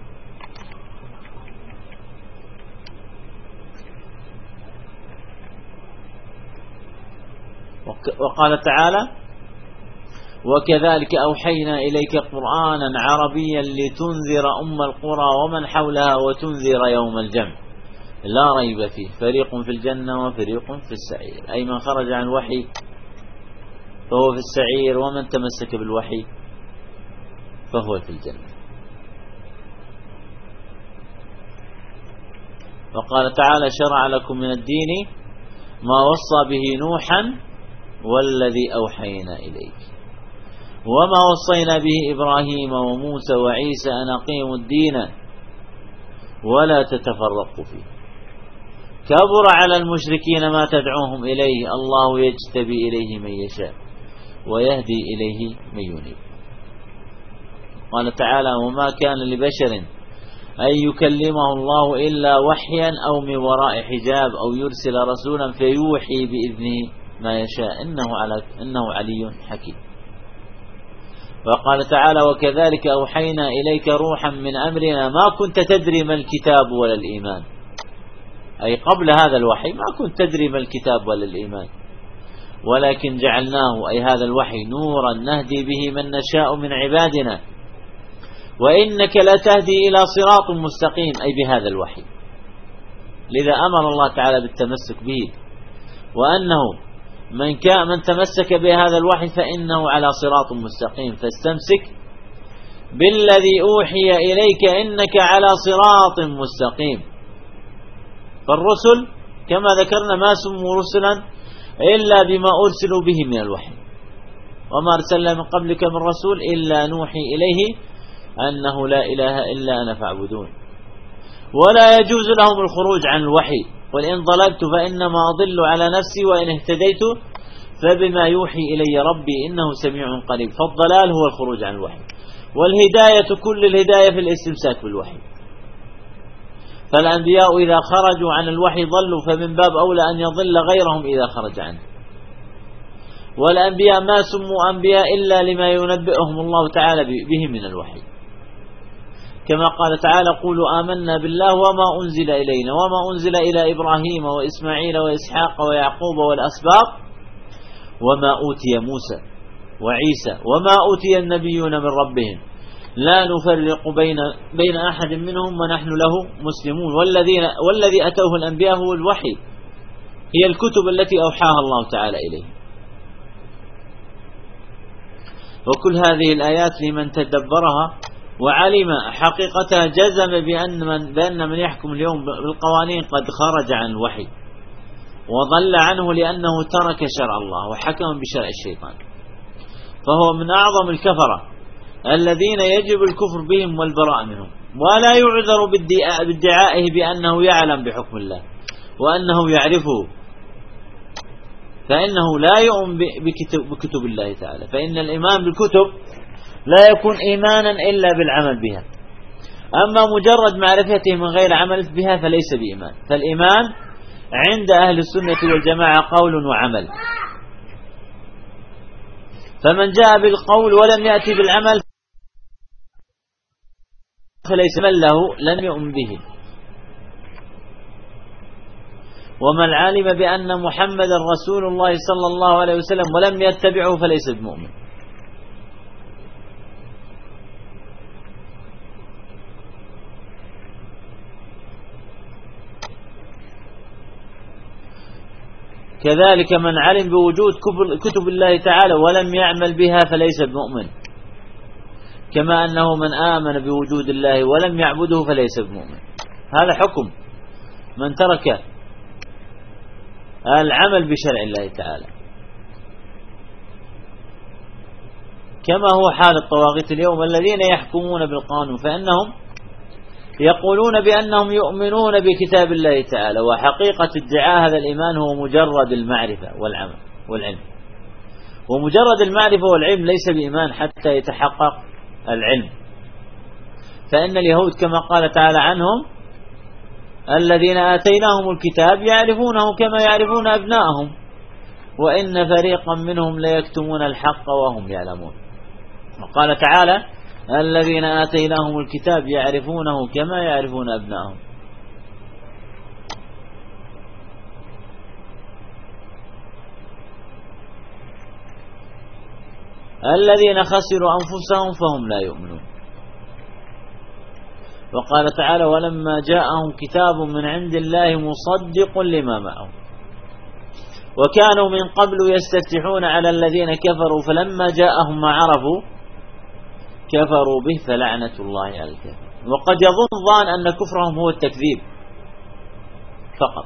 وقال تعالى وكذلك أوحينا إليك قرآنا عربيا لتنذر أم القرى ومن حولها وتنذر يوم الجمع لا ريب فيه فريق في الجنة وفريق في السعير، أي من خرج عن الوحي فهو في السعير ومن تمسك بالوحي فهو في الجنة. وقال تعالى شرع لكم من الدين ما وصى به نوحا والذي أوحينا إليك وما وصينا به إبراهيم وموسى وعيسى أن أقيموا الدين ولا تتفرقوا فيه كبر على المشركين ما تدعوهم إليه الله يجتبي إليه من يشاء ويهدي إليه من ينيب. قال تعالى وما كان لبشر أن يكلمه الله إلا وحيا أو من وراء حجاب أو يرسل رسولا فيوحي بإذنه ما يشاء إنه علي حكيم. وقال تعالى وكذلك أوحينا إليك روحا من أمرنا ما كنت تدري ما الكتاب ولا الإيمان، أي قبل هذا الوحي ما كنت تدري ما الكتاب ولا الإيمان، ولكن جعلناه أي هذا الوحي نورا نهدي به من نشاء من عبادنا وإنك لا تهدي إلى صراط مستقيم، أي بهذا الوحي. لذا أمر الله تعالى بالتمسك به، وأنه من تمسك بهذا الوحي فإنه على صراط مستقيم، فاستمسك بالذي أوحي إليك إنك على صراط مستقيم. فالرسل كما ذكرنا ما سموا رسلا إلا بما أرسلوا به من الوحي، وما أرسلنا من قبلك من رسول إلا نوحي إليه أنه لا إله إلا أنا فاعبدون. ولا يجوز لهم الخروج عن الوحي قل إن ضللت فإنما أضل على نفسي وإن اهتديت فبما يوحي إلي ربي إنه سميع قريب. فالضلال هو الخروج عن الوحي، والهداية كل الهداية في الاستمساك بالوحي. فالأنبياء إذا خرجوا عن الوحي ضلوا، فمن باب أولى أن يضل غيرهم إذا خرج عنه. والأنبياء ما سموا أنبياء إلا لما ينبئهم الله تعالى به من الوحي، كما قال تعالى قولوا آمنا بالله وما أنزل إلينا وما أنزل إلى إبراهيم وإسماعيل وإسحاق ويعقوب والأسباط وما أوتي موسى وعيسى وما أوتي النبيون من ربهم لا نفرق بين أحد منهم ونحن له مسلمون. والذي أتوه الأنبياء هو الوحي، هي الكتب التي أوحاها الله تعالى إليه. وكل هذه الآيات لمن تدبرها وعلم حقيقتها جزم بأن من يحكم اليوم بالقوانين قد خرج عن الوحي وضل عنه، لأنه ترك شرع الله وحكم بشرع الشيطان، فهو من أعظم الكفرة الذين يجب الكفر بهم والبراء منهم، ولا يعذر بادعائه بأنه يعلم بحكم الله وأنه يعرفه، فإنه لا يؤمن بكتب الله تعالى. فإن الإيمان بالكتب لا يكون إيمانا إلا بالعمل بها، أما مجرد معرفته من غير عمل بها فليس بإيمان. فالإيمان عند أهل السنة والجماعة قول وعمل، فمن جاء بالقول ولم يأتي بالعمل فليس من له لن يؤمن به. ومن علم بأن محمدا رسول الله صلى الله عليه وسلم ولم يتبعه فليس بمؤمن. كذلك من علم بوجود كتب الله تعالى ولم يعمل بها فليس بمؤمن، كما أنه من آمن بوجود الله ولم يعبده فليس بمؤمن. هذا حكم من ترك العمل بشرع الله تعالى، كما هو حال الطواغيت اليوم الذين يحكمون بالقانون، فإنهم يقولون بأنهم يؤمنون بكتاب الله تعالى، وحقيقة ادعاء هذا الإيمان هو مجرد المعرفة والعمل والعلم. ومجرد المعرفة والعلم ليس بإيمان حتى يتحقق العلم. فإن اليهود كما قال تعالى عنهم الذين آتيناهم الكتاب يعرفونه كما يعرفون أبناءهم وإن فريقا منهم ليكتمون الحق وهم يعلمون. وقال تعالى الذين آتيناهم الكتاب يعرفونه كما يعرفون أبناءهم. الذين خسروا أنفسهم فهم لا يؤمنون. وقال تعالى ولما جاءهم كتاب من عند الله مصدق لما معهم وكانوا من قبل يستفتحون على الذين كفروا فلما جاءهم ما عرفوا كفروا به فلعنة الله على الكافرين. وقد يظن الظان أن كفرهم هو التكذيب فقط،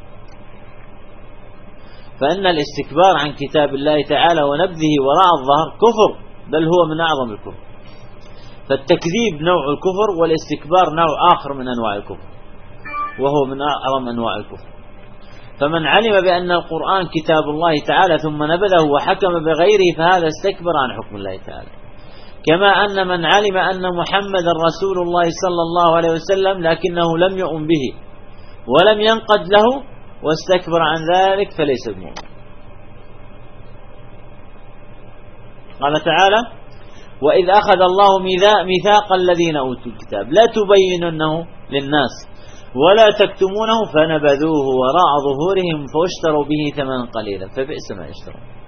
فإن الاستكبار عن كتاب الله تعالى ونبذه وراء الظهر كفر، بل هو من أعظم الكفر. فالتكذيب نوع الكفر والاستكبار نوع آخر من أنواع الكفر، وهو من أعظم أنواع الكفر. فمن علم بأن القرآن كتاب الله تعالى ثم نبذه وحكم بغيره فهذا استكبر عن حكم الله تعالى. كما أن من علم أن محمد رسول الله صلى الله عليه وسلم لكنه لم يؤمن به ولم ينقد له واستكبر عن ذلك فليس بمؤمن. قال تعالى وإذ أخذ الله ميثاق الذين أوتوا الكتاب لا تبيننه للناس ولا تكتمونه فنبذوه وراء ظهورهم فاشتروا به ثمنا قليلا فبئس ما يشترون.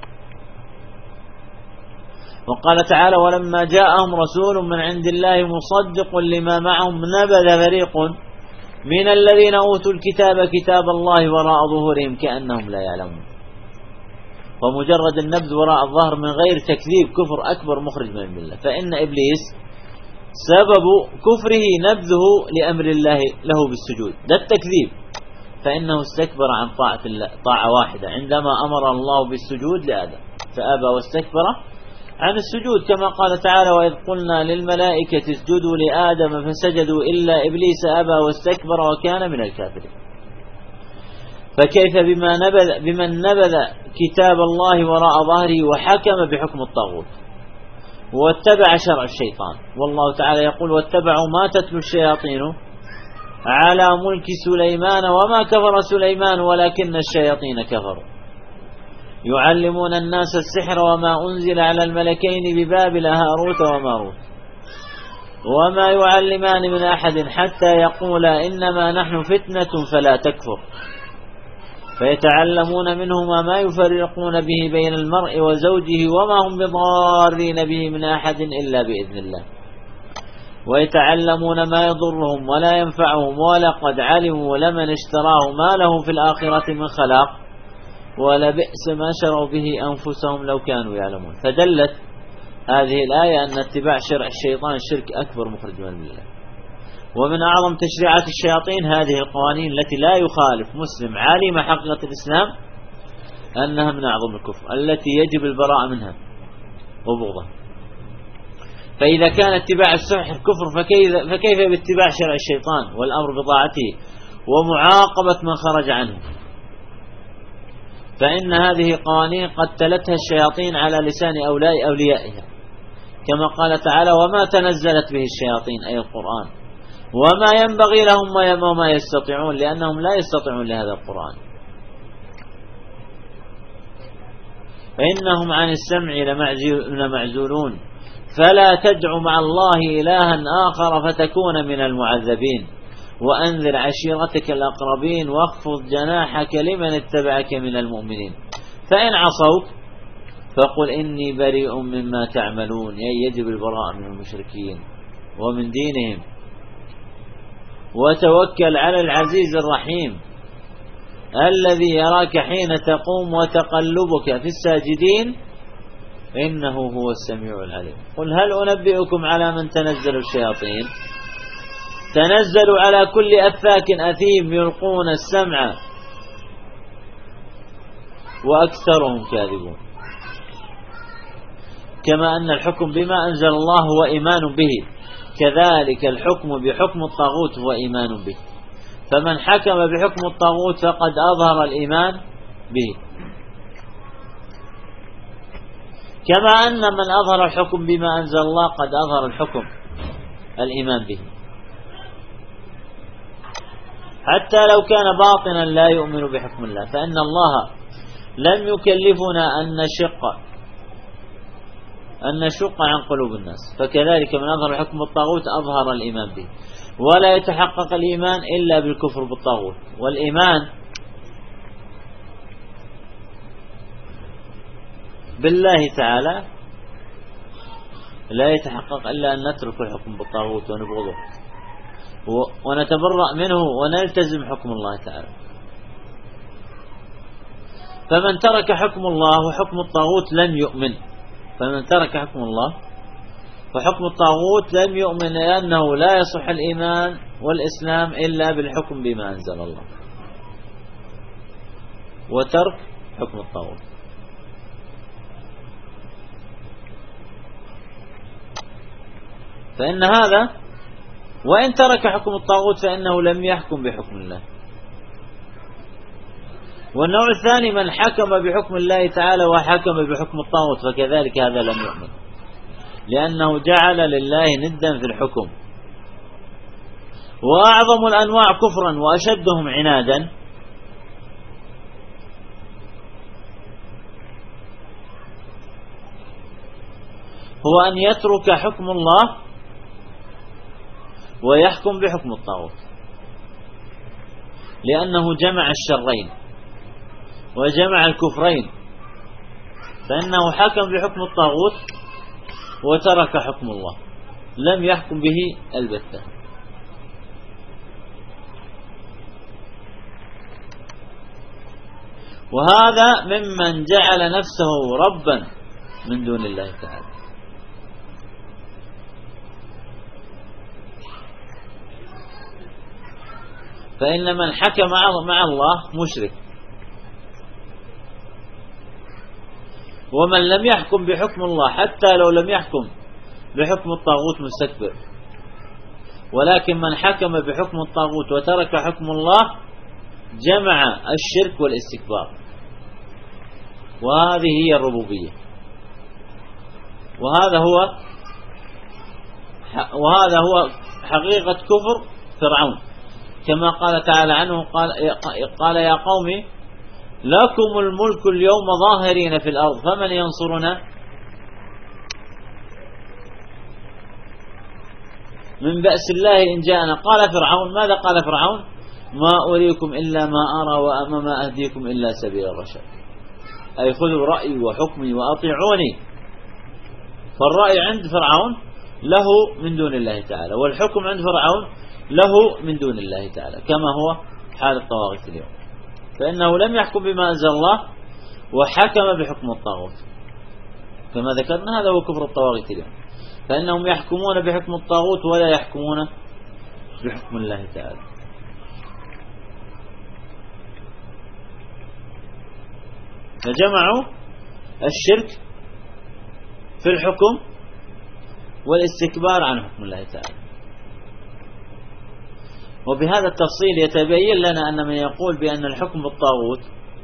وقال تعالى ولما جاءهم رسول من عند الله مصدق لما معهم نبذ فريق من الذين أوتوا الكتاب كتاب الله وراء ظهورهم كأنهم لا يعلمون. ومجرد النبذ وراء الظهر من غير تكذيب كفر أكبر مخرج من الملة. فإن إبليس سبب كفره نبذه لأمر الله له بالسجود، ده التكذيب، فإنه استكبر عن طاعة الله طاعة واحدة عندما أمر الله بالسجود لآدم فأبى واستكبر عن السجود، كما قال تعالى وإذ قلنا للملائكة اسجدوا لآدم فسجدوا إلا إبليس أبى واستكبر وكان من الكافرين. فكيف بمن نبذ كتاب الله وراء ظهره وحكم بحكم الطاغوت واتبع شرع الشيطان. والله تعالى يقول واتبعوا ما تتلو الشياطين على ملك سليمان وما كفر سليمان ولكن الشياطين كفروا يعلمون الناس السحر وما أنزل على الملكين ببابل هاروت وماروت وما يعلمان من أحد حتى يقولا إنما نحن فتنة فلا تكفر، فيتعلمون منهما ما يفرقون به بين المرء وزوجه وما هم بضارين به من أحد إلا بإذن الله، ويتعلمون ما يضرهم ولا ينفعهم، ولقد علموا لمن اشتراه ما له في الآخرة من خلاق ولبئس ما شروا به أنفسهم لو كانوا يعلمون. فدلت هذه الآية أن اتباع شرع الشيطان شرك أكبر مخرج من الله. ومن أعظم تشريعات الشياطين هذه القوانين التي لا يخالف مسلم عالم حقيقة الإسلام أنها من أعظم الكفر التي يجب البراءة منها وبغضها. فإذا كان اتباع السحر كفر فكيف باتباع شرع الشيطان والأمر بطاعته ومعاقبة من خرج عنه؟ فإن هذه قوانين قد تلتها الشياطين على لسان أوليائها، كما قال تعالى: وما تنزلت به الشياطين، أي القرآن، وما ينبغي لهم وما يستطيعون، لأنهم لا يستطيعون لهذا القرآن. فإنهم عن السمع لمعزولون، فلا تدع مع الله إلها آخر فتكون من المعذبين، وأنذر عشيرتك الأقربين، واخفض جناحك لمن اتبعك من المؤمنين، فإن عصوك فقل إني بريء مما تعملون. يجب البراء من المشركين ومن دينهم، وتوكل على العزيز الرحيم الذي يراك حين تقوم وتقلبك في الساجدين إنه هو السميع العليم. قل هل أنبئكم على من تنزل الشياطين؟ تنزل على كل أفاك أثيم يلقون السمع وأكثرهم كاذبون. كما أن الحكم بما أنزل الله هو إيمان به، كذلك الحكم بحكم الطاغوت هو إيمان به، فمن حكم بحكم الطاغوت فقد أظهر الإيمان به، كما أن من أظهر الحكم بما أنزل الله قد أظهر الحكم الإيمان به، حتى لو كان باطنا لا يؤمن بحكم الله، فإن الله لم يكلفنا أن نشق عن قلوب الناس، فكذلك من أظهر حكم الطاغوت أظهر الإيمان به، ولا يتحقق الإيمان إلا بالكفر بالطاغوت. والإيمان بالله تعالى لا يتحقق إلا أن نترك الحكم بالطاغوت ونبغضه ونتبرأ منه ونلتزم حكم الله تعالى. فمن ترك حكم الله وحكم الطاغوت لم يؤمن، فمن ترك حكم الله وحكم الطاغوت لم يؤمن، لأنه لا يصح الإيمان والإسلام إلا بالحكم بما أنزل الله وترك حكم الطاغوت. فإن هذا وإن ترك حكم الطاغوت فإنه لم يحكم بحكم الله. والنوع الثاني من حكم بحكم الله تعالى وحكم بحكم الطاغوت فكذلك هذا لم يؤمن، لأنه جعل لله ندا في الحكم. وأعظم الأنواع كفرا وأشدهم عنادا هو أن يترك حكم الله ويحكم بحكم الطاغوت، لأنه جمع الشرين وجمع الكفرين، فإنه حكم بحكم الطاغوت وترك حكم الله، لم يحكم به البتة. وهذا ممن جعل نفسه ربا من دون الله تعالى. فإن من حكم مع الله مشرك، ومن لم يحكم بحكم الله حتى لو لم يحكم بحكم الطاغوت مستكبر. ولكن من حكم بحكم الطاغوت وترك حكم الله جمع الشرك والاستكبار، وهذه هي الربوبية. وهذا هو حقيقة كفر فرعون، كما قال تعالى عنه قال يا قوم لكم الملك اليوم ظاهرين في الأرض فمن ينصرنا من بأس الله إن جاءنا. قال فرعون، ماذا قال فرعون؟ ما أريكم إلا ما أرى وما أهديكم إلا سبيل الرشاد، أي خذوا رأيي وحكمي وأطيعوني. فالرأي عند فرعون له من دون الله تعالى، والحكم عند فرعون له من دون الله تعالى، كما هو حال الطواغيت اليوم، فإنه لم يحكم بما أنزل الله وحكم بحكم الطاغوت كما ذكرنا. هذا هو كفر الطواغيت اليوم، فإنهم يحكمون بحكم الطاغوت ولا يحكمون بحكم الله تعالى. فجمعوا الشرك في الحكم والاستكبار عن حكم الله تعالى. وبهذا التفصيل يتبين لنا أن من يقول بأن الحكم بالطاغوت،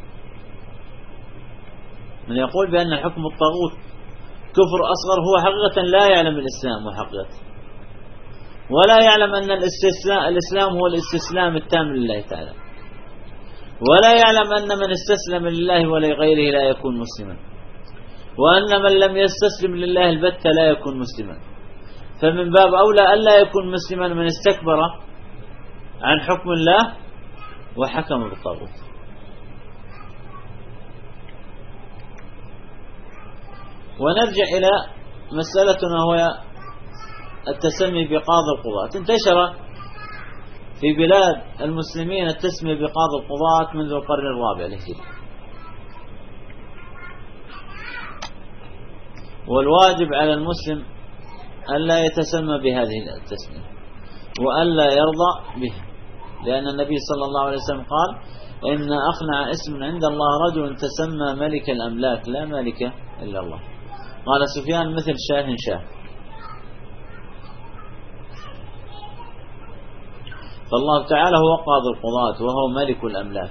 من يقول بأن الحكم بالطاغوت كفر أصغر، هو حقيقة لا يعلم الإسلام وحقيقة، ولا يعلم أن الإسلام هو الاستسلام التام لله تعالى، ولا يعلم أن من استسلم لله ولغيره لا يكون مسلما، وأن من لم يستسلم لله البتة لا يكون مسلما. فمن باب أولى ألا يكون مسلما من استكبر عن حكم الله وحكم بالطاغوت. ونرجع إلى مسألتنا وهي التسمي بقاضي القضاة. انتشر في بلاد المسلمين التسمية بقاضي القضاة منذ القرن الرابع الهجري، والواجب على المسلم ألا يتسمى بهذه التسمية وألا يرضى بها، لأن النبي صلى الله عليه وسلم قال: إن أخنع اسم عند الله رجل تسمى ملك الأملاك لا ملك إلا الله. قال سفيان: مثل شاه شاه. فالله تعالى هو قاضي القضاة وهو ملك الأملاك،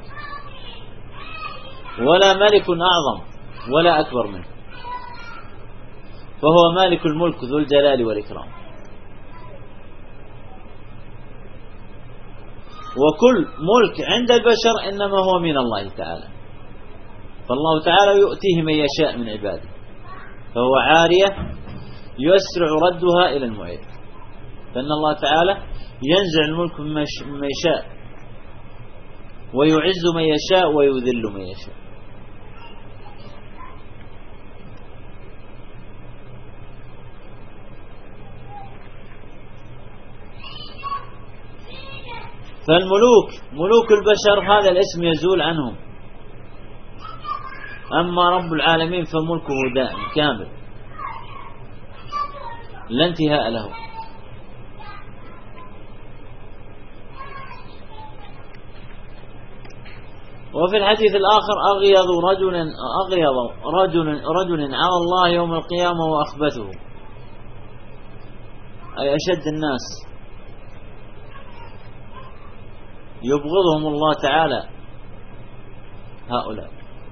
ولا ملك أعظم ولا أكبر منه، فهو مالك الملك ذو الجلال والإكرام. وكل ملك عند البشر إنما هو من الله تعالى، فالله تعالى يؤتيه من يشاء من عباده، فهو عارية يسرع ردها إلى المعيد، فإن الله تعالى ينزع الملك مما يشاء ويعز من يشاء ويذل من يشاء. فالملوك ملوك البشر هذا الاسم يزول عنهم، أما رب العالمين فملكه دائم كامل لا انتهاء له. وفي الحديث الآخر: أغيظ رجل على الله يوم القيامة وأخبثه، أي أشد الناس يبغضهم الله تعالى هؤلاء.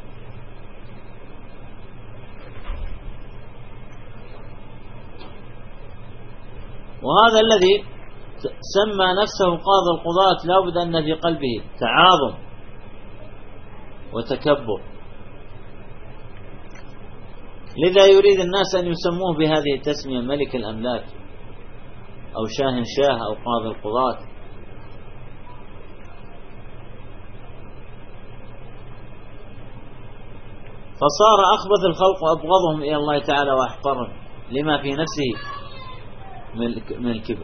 وهذا الذي سمى نفسه قاضي القضاة لا بد أن في قلبه تعاظم وتكبر، لذا يريد الناس أن يسموه بهذه التسمية: ملك الأملاك أو شاه شاه أو قاضي القضاة. فصار أخبث الخلق وأبغضهم إلى الله تعالى وأحقرهم لما في نفسه من الكبر.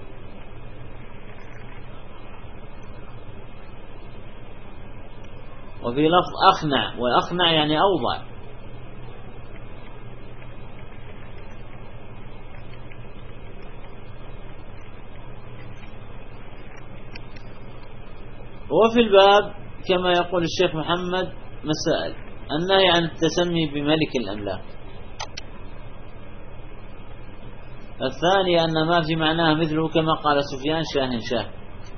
وفي لفظ أخنع، وأخنع يعني أوضع. وفي الباب كما يقول الشيخ محمد مسائل: النهي عن التسمي بملك الأملاك. الثاني أن ما في معناه مثله كما قال سفيان: شاه شاه.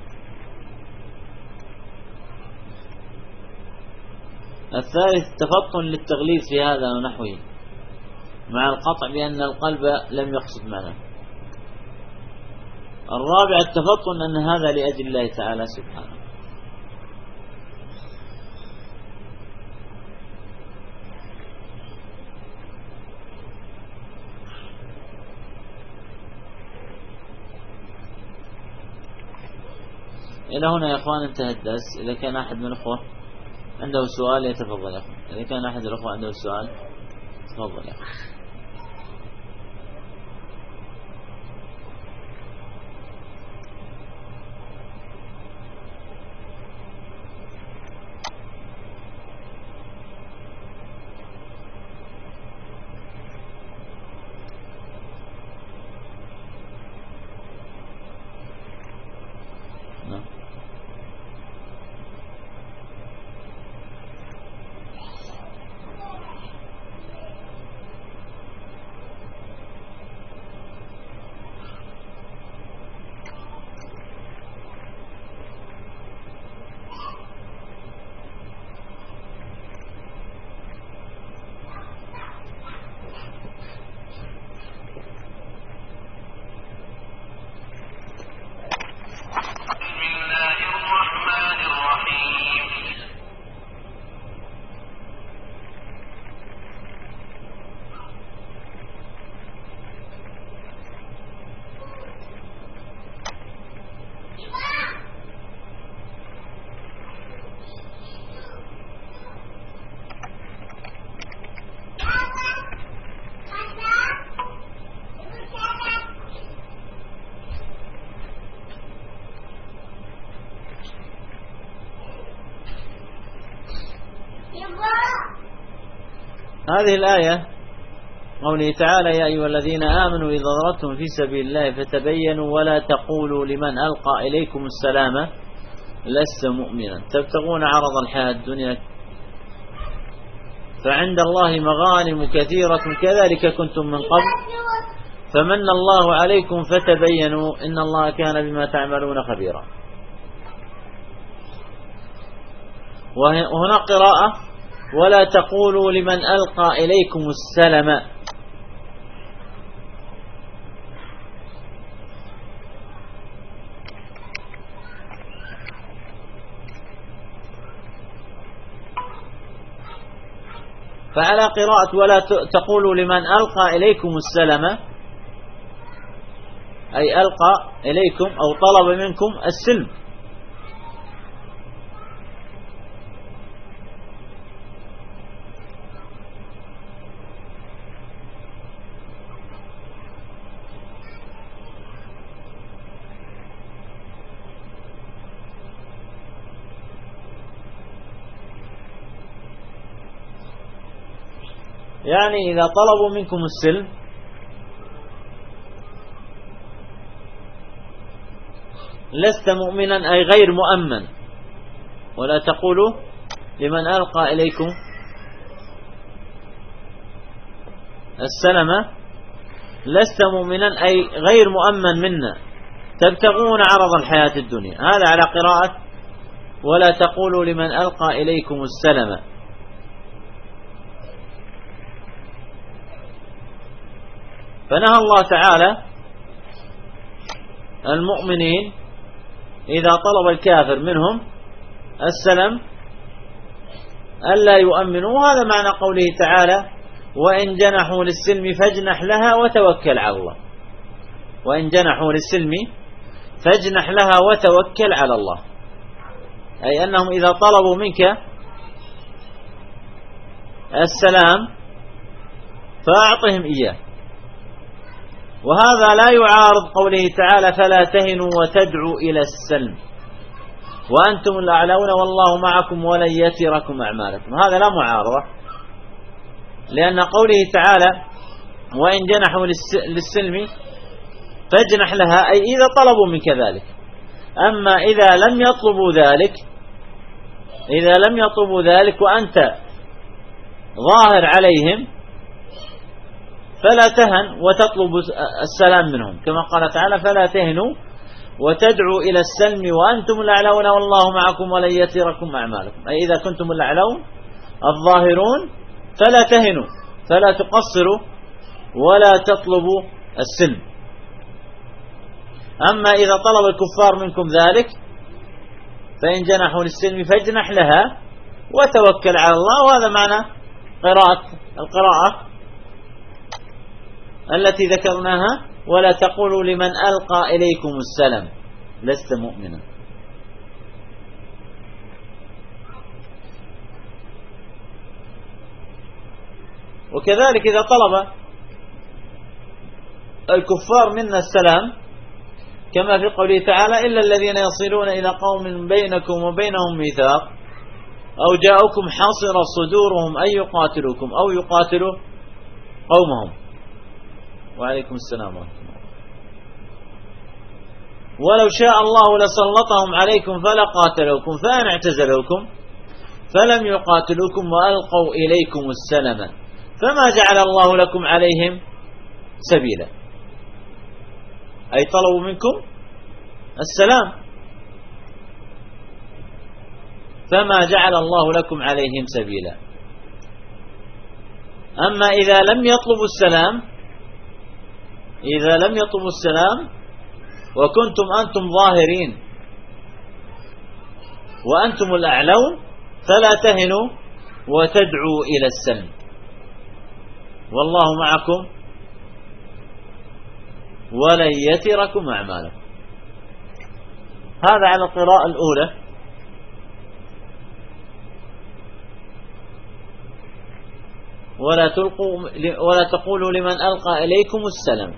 الثالث تفطن للتغليظ في هذا ونحوه مع القطع بأن القلب لم يقصد معناه. الرابع التفطن أن هذا لأجل الله تعالى سبحانه. إلى هنا يا أخوان انتهى الدرس. إذا كان أحد من الأخوة عنده سؤال يتفضل يا أخوان. إذا كان أحد الأخوة عنده سؤال تفضل يا أخوان. هذه الآية قوله تعالى يا أيها الذين آمنوا إذا ضربتم في سبيل الله فتبينوا ولا تقولوا لمن ألقى إليكم السلام لست مؤمنا تبتغون عرض الحياة الدنيا فعند الله مغانم كثيرة كذلك كنتم من قبل فمن الله عليكم فتبينوا إن الله كان بما تعملون خبيرا. وهنا قراءة ولا تقولوا لمن ألقى إليكم السلام. فعلى قراءة ولا تقولوا لمن ألقى إليكم السلام أي ألقى إليكم أو طلب منكم السلم. يعني إذا طلبوا منكم السلم لست مؤمنا أي غير مؤمن. ولا تقولوا لمن ألقى إليكم السلام لست مؤمنا أي غير مؤمن منا تبتغون عرض الحياة الدنيا. هذا على قراءة ولا تقولوا لمن ألقى إليكم السلام. فنهى الله تعالى المؤمنين إذا طلب الكافر منهم السلام ألا يؤمنوا. هذا معنى قوله تعالى وإن جنحوا للسلم فاجنح لها وتوكل على الله. وإن جنحوا للسلم فاجنح لها وتوكل على الله أي أنهم إذا طلبوا منك السلام فأعطهم إياه. وهذا لا يعارض قوله تعالى فلا تهنوا وتدعوا إلى السلم وأنتم الأعلون والله معكم ولن يتركم أعمالكم. هذا لا معارضة لأن قوله تعالى وإن جنحوا للسلم فاجنح لها أي إذا طلبوا منك ذلك. أما إذا لم يطلبوا ذلك وأنت ظاهر عليهم فلا تهن وتطلب السلام منهم كما قال تعالى فلا تهنوا وتدعوا إلى السلم وأنتم الأعلون والله معكم ولن يتركم أعمالكم. أي إذا كنتم الأعلون الظاهرون فلا تهنوا فلا تقصروا ولا تطلبوا السلم. أما إذا طلب الكفار منكم ذلك فإن جنحوا للسلم فاجنح لها وتوكل على الله. وهذا معنى القراءة التي ذكرناها ولا تقولوا لمن ألقى إليكم السلام لست مؤمنا. وكذلك إذا طلب الكفار منا السلام كما في قوله تعالى إلا الذين يصلون إلى قوم بينكم وبينهم ميثاق أو جاءوكم حاصر صدورهم أن يقاتلوكم أو يقاتلوا قومهم. وعليكم السلام ورحمة الله. ولو شاء الله لسلطهم عليكم فلقاتلوكم فإن اعتزلوكم فلم يقاتلوكم وألقوا إليكم السلم فما جعل الله لكم عليهم سبيلا، أي طلبوا منكم السلام فما جعل الله لكم عليهم سبيلا. أما إذا لم يطلبوا السلام وكنتم أنتم ظاهرين وأنتم الأعلون فلا تهنوا وتدعوا إلى السلم والله معكم ولن يتركم أعمالكم. هذا على القراءة الأولى. ولا تقولوا لمن ألقى إليكم السلام.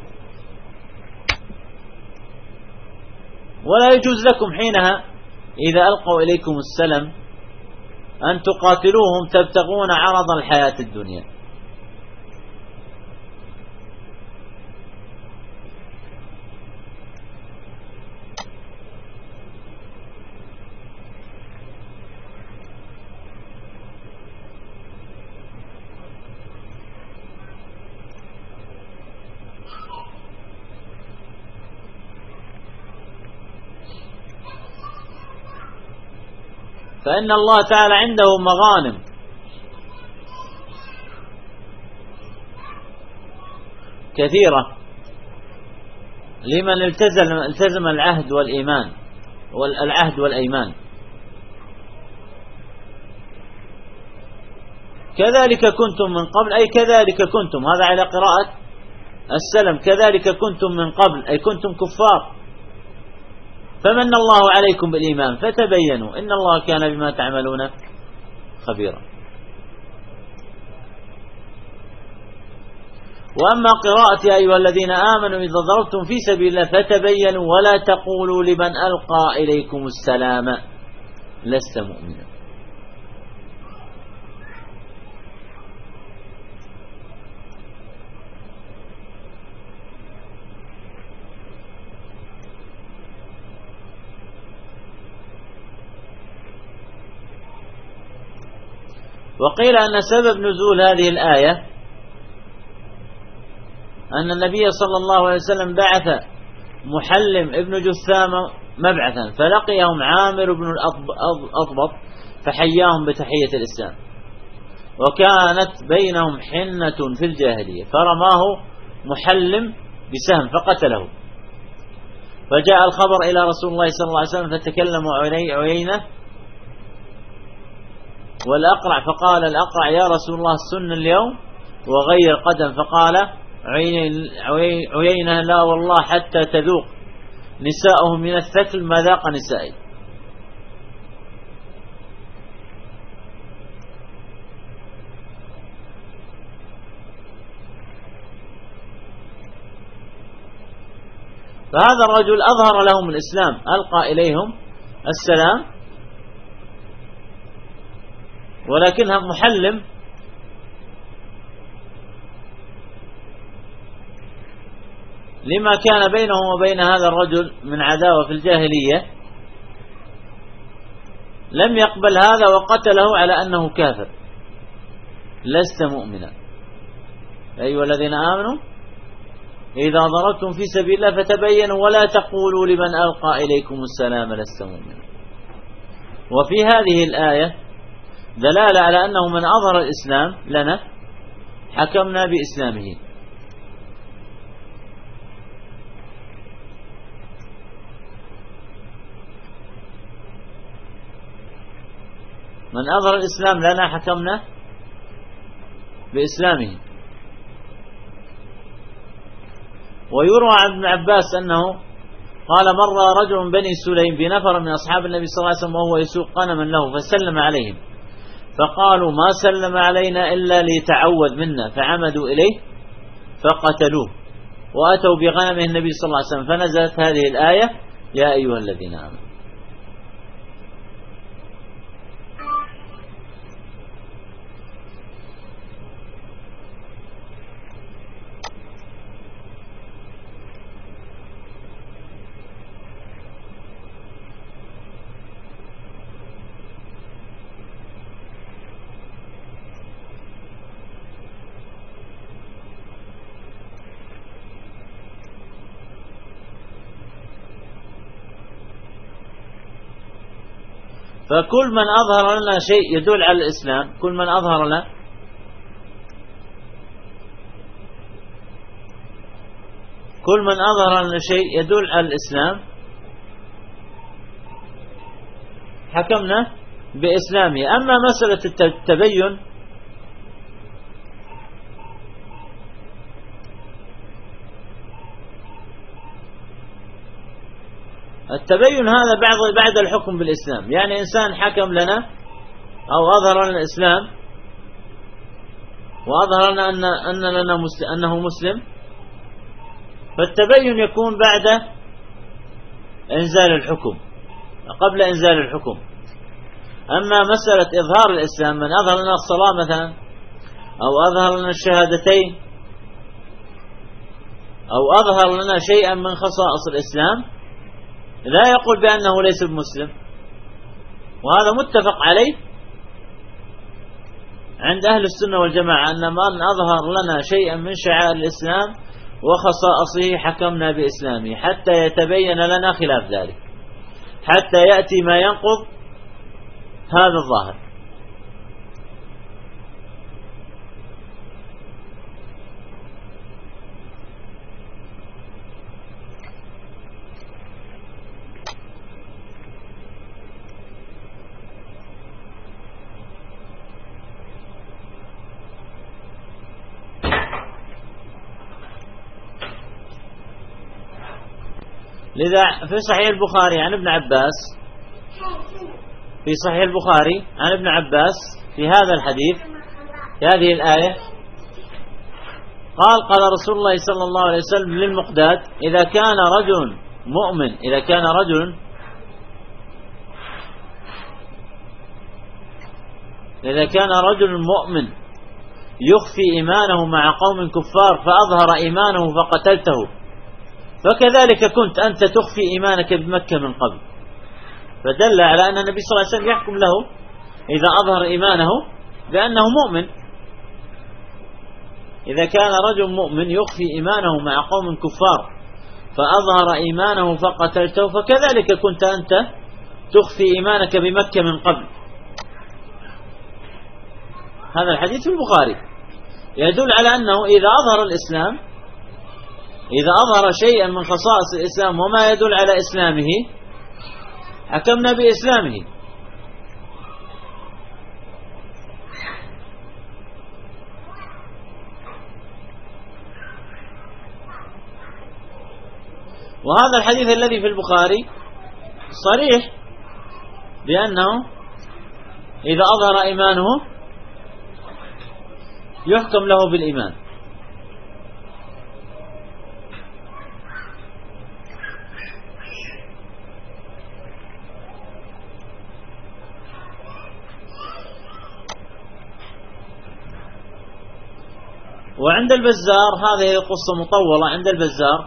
ولا يجوز لكم حينها إذا ألقوا إليكم السلام أن تقاتلوهم تبتغون عرض الحياة الدنيا. فإن الله تعالى عنده مغانم كثيرة لمن التزم العهد والإيمان والعهد والأيمان. كذلك كنتم من قبل، أي كذلك كنتم، هذا على قراءة السلم، كذلك كنتم من قبل أي كنتم كفار فمن الله عليكم بالإيمان فتبينوا إن الله كان بما تعملون خبيرا. وأما قراءة يا أيها الذين آمنوا إذا ضربتم في سبيل الله فتبينوا ولا تقولوا لمن ألقى إليكم السلام لست مؤمنا. وقيل أن سبب نزول هذه الآية أن النبي صلى الله عليه وسلم بعث محلم ابن جثامة مبعثا فلقيهم عامر بن الأضبط فحياهم بتحية الإسلام وكانت بينهم حنة في الجاهلية فرماه محلم بسهم فقتله. فجاء الخبر إلى رسول الله صلى الله عليه وسلم فتكلم عيينة والأقرع فقال الأقرع يا رسول الله السن اليوم وغير قدم فقال عيينة لا والله حتى تذوق نساؤهم من الثكل ما ذاق نسائي. فهذا الرجل أظهر لهم الإسلام ألقى إليهم السلام ولكنها محلم لما كان بينه وبين هذا الرجل من عداوة في الجاهلية لم يقبل هذا وقتله على أنه كافر لست مؤمنا. أيها الذين آمنوا إذا ضربتم في سبيل الله فتبينوا ولا تقولوا لمن ألقى إليكم السلام لست مؤمنا. وفي هذه الآية دلالة على أنه من أظهر الإسلام لنا حكمنا بإسلامه. من أظهر الإسلام لنا حكمنا بإسلامه. ويروى عن ابن عباس أنه قال مر رجل بني سليم بنفر من أصحاب النبي صلى الله عليه وسلم وهو يسوق غنما له فسلم عليهم فقالوا ما سلم علينا إلا ليتعوذ منا، فعمدوا إليه فقتلوه وأتوا بغنمه النبي صلى الله عليه وسلم، فنزلت هذه الآية يا أيها الذين آمنوا. فكل من أظهر لنا شيء يدل على الإسلام، كل من أظهر لنا شيء يدل على الإسلام حكمنا بإسلامه. أما مسألة التبين هذا بعد الحكم بالإسلام، يعني إنسان حكم لنا أو أظهر لنا الإسلام وأظهر لنا أنه مسلم، فالتبين يكون بعد إنزال الحكم، قبل إنزال الحكم. أما مسألة إظهار الإسلام، من أظهر لنا الصلاة مثلا أو أظهر لنا الشهادتين أو أظهر لنا شيئا من خصائص الإسلام، لا يقول بأنه ليس بمسلم، وهذا متفق عليه عند أهل السنة والجماعة، أن من أظهر لنا شيئا من شعائر الإسلام وخصائصه حكمنا بإسلامه حتى يتبين لنا خلاف ذلك، حتى يأتي ما ينقض هذا الظاهر. لذا في صحيح البخاري عن ابن عباس، في صحيح البخاري عن ابن عباس في هذا الحديث في هذه الآية قال رسول الله صلى الله عليه وسلم للمقداد: إذا كان رجل مؤمن، إذا كان رجل مؤمن يخفي إيمانه مع قوم كفار فأظهر إيمانه فقتلته، فكذلك كنت أنت تخفي إيمانك بمكة من قبل. فدل على أن النبي صلى الله عليه وسلم يحكم له إذا أظهر إيمانه بأنه مؤمن. إذا كان رجل مؤمن يخفي إيمانه مع قوم كفار فأظهر إيمانه فقتلته، فكذلك كنت أنت تخفي إيمانك بمكة من قبل. هذا الحديث في البخاري يدل على أنه إذا أظهر الإسلام، إذا أظهر شيئا من خصائص الإسلام وما يدل على إسلامه حكمنا بإسلامه. وهذا الحديث الذي في البخاري صريح بأنه إذا أظهر إيمانه يحكم له بالإيمان. وعند البزار هذه قصة مطولة عند البزار،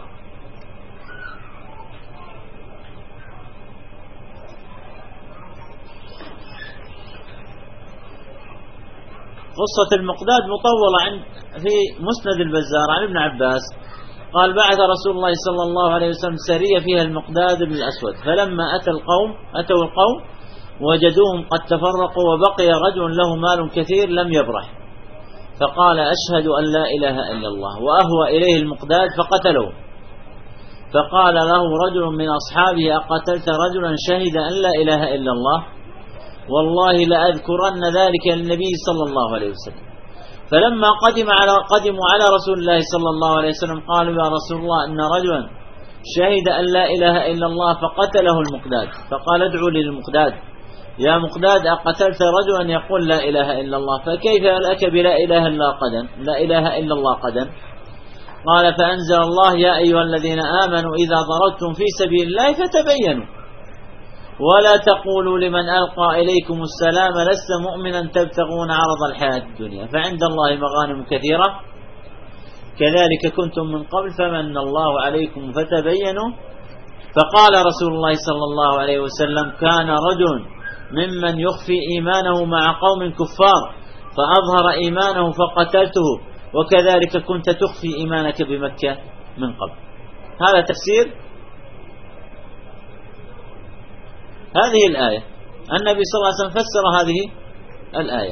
قصة المقداد مطولة في مسند البزار عن ابن عباس قال: بعث رسول الله صلى الله عليه وسلم سرية فيها المقداد بن الأسود، فلما أتوا القوم وجدوهم قد تفرقوا وبقي رجل له مال كثير لم يبرح، فقال: أشهد أن لا إله إلا الله، وأهوى إليه المقداد فقتله. فقال له رجل من أصحابه: أقتلت رجلا شهد أن لا إله إلا الله؟ والله لأذكرن ذلك للنبي صلى الله عليه وسلم. فلما قدموا على رسول الله صلى الله عليه وسلم قالوا: يا رسول الله، إن رجلا شهد أن لا إله إلا الله فقتله المقداد. فقال: ادعوا للمقداد يا مقداد أقتلت رجلا يقول لا إله إلا الله، فكيف لك بلا إله إلا الله قدم؟ قال فأنزل الله يا أيها الذين آمنوا إذا ضربتم في سبيل الله فتبينوا ولا تقولوا لمن ألقى إليكم السلام لست مؤمنا تبتغون عرض الحياة الدنيا فعند الله مغانم كثيرة كذلك كنتم من قبل فمن الله عليكم فتبينوا. فقال رسول الله صلى الله عليه وسلم كان رجل ممن يخفي إيمانه مع قوم كفار فأظهر إيمانه فقتلته وكذلك كنت تخفي إيمانك بمكة من قبل. هذا تفسير هذه الآية. النبي صلى الله عليه وسلم فسر هذه الآية.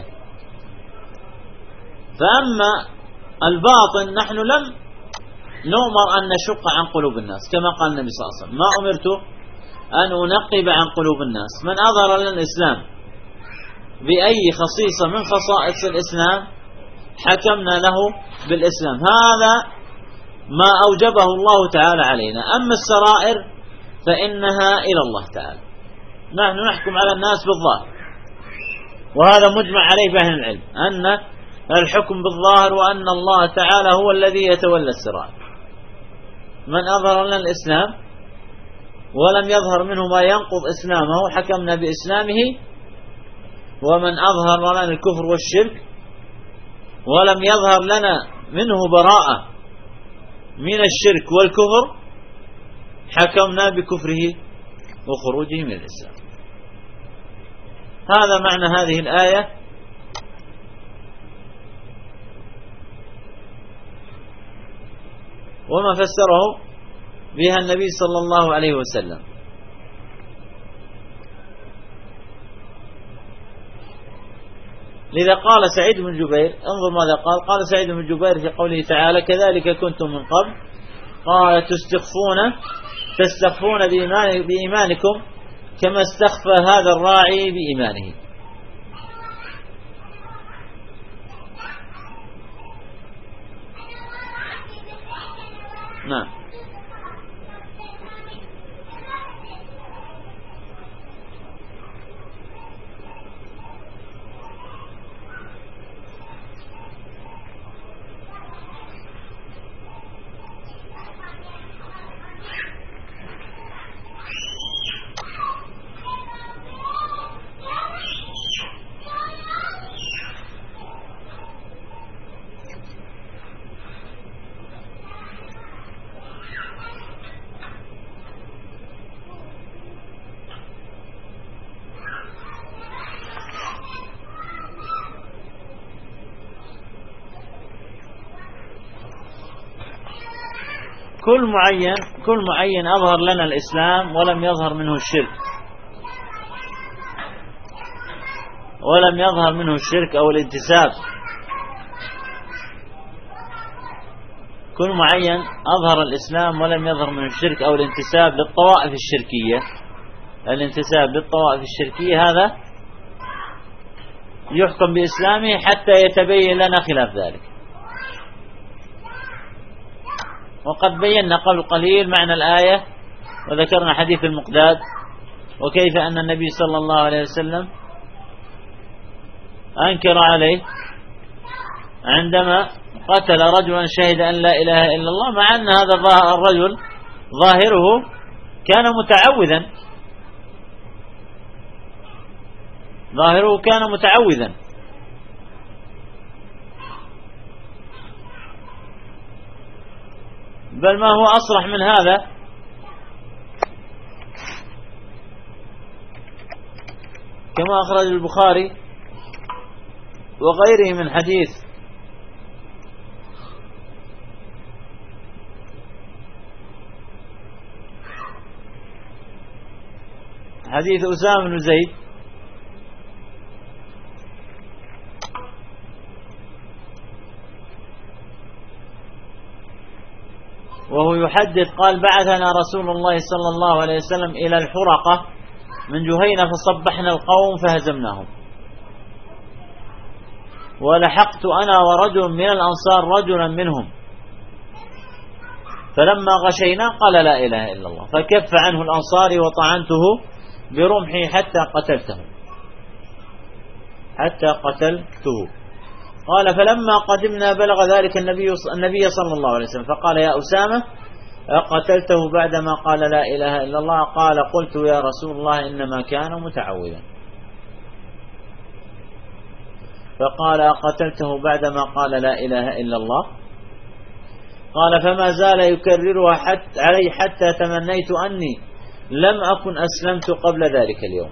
فأما الباطن نحن لم نؤمر أن نشق عن قلوب الناس كما قال النبي صلى الله عليه وسلم ما أمرت أن أنقب عن قلوب الناس. من أظهر لنا الإسلام بأي خصيصة من خصائص الإسلام حكمنا له بالإسلام. هذا ما أوجبه الله تعالى علينا. أما السرائر فإنها إلى الله تعالى. نحن نحكم على الناس بالظاهر وهذا مجمع عليه بأهل العلم أن الحكم بالظاهر وأن الله تعالى هو الذي يتولى السرائر. من أظهر لنا الإسلام ولم يظهر منه ما ينقض إسلامه حكمنا بإسلامه، ومن أظهر لنا الكفر والشرك ولم يظهر لنا منه براءة من الشرك والكفر حكمنا بكفره وخروجه من الإسلام. هذا معنى هذه الآية. وما فسره بها النبي صلى الله عليه وسلم. لذا قال سعيد بن جبير انظر ماذا قال سعيد بن جبير في قوله تعالى كذلك كنتم من قبل قال تستخفون بإيمانكم كما استخفى هذا الراعي بإيمانه. نعم. كل معين أظهر لنا الإسلام ولم يظهر منه الشرك أو الانتساب. كل معين أظهر الإسلام ولم يظهر منه الشرك أو الانتساب للطوائف الشركية. الانتساب للطوائف الشركية هذا يحكم بإسلامه حتى يتبين لنا خلاف ذلك. وقد بينا قبل قليل معنى الآية وذكرنا حديث المقداد وكيف أن النبي صلى الله عليه وسلم أنكر عليه عندما قتل رجلا شهد أن لا إله إلا الله مع أن هذا الرجل ظاهره كان متعوذا بل ما هو أصرح من هذا كما أخرج البخاري وغيره من حديث أسامة بن زيد وهو يحدث قال بعثنا رسول الله صلى الله عليه وسلم إلى الحرقة من جهينة فصبحنا القوم فهزمناهم ولحقت أنا ورجل من الأنصار رجلا منهم فلما غشينا قال لا إله إلا الله فكف عنه الأنصاري وطعنته برمحي حتى قتلته. حتى قتلته. قال فلما قدمنا بلغ ذلك النبي صلى الله عليه وسلم فقال يا أسامة أقتلته بعدما قال لا إله إلا الله؟ قال قلت يا رسول الله إنما كان متعوذا. فقال أقتلته بعدما قال لا إله إلا الله؟ قال فما زال يكررها علي حتى تمنيت أني لم أكن أسلمت قبل ذلك اليوم.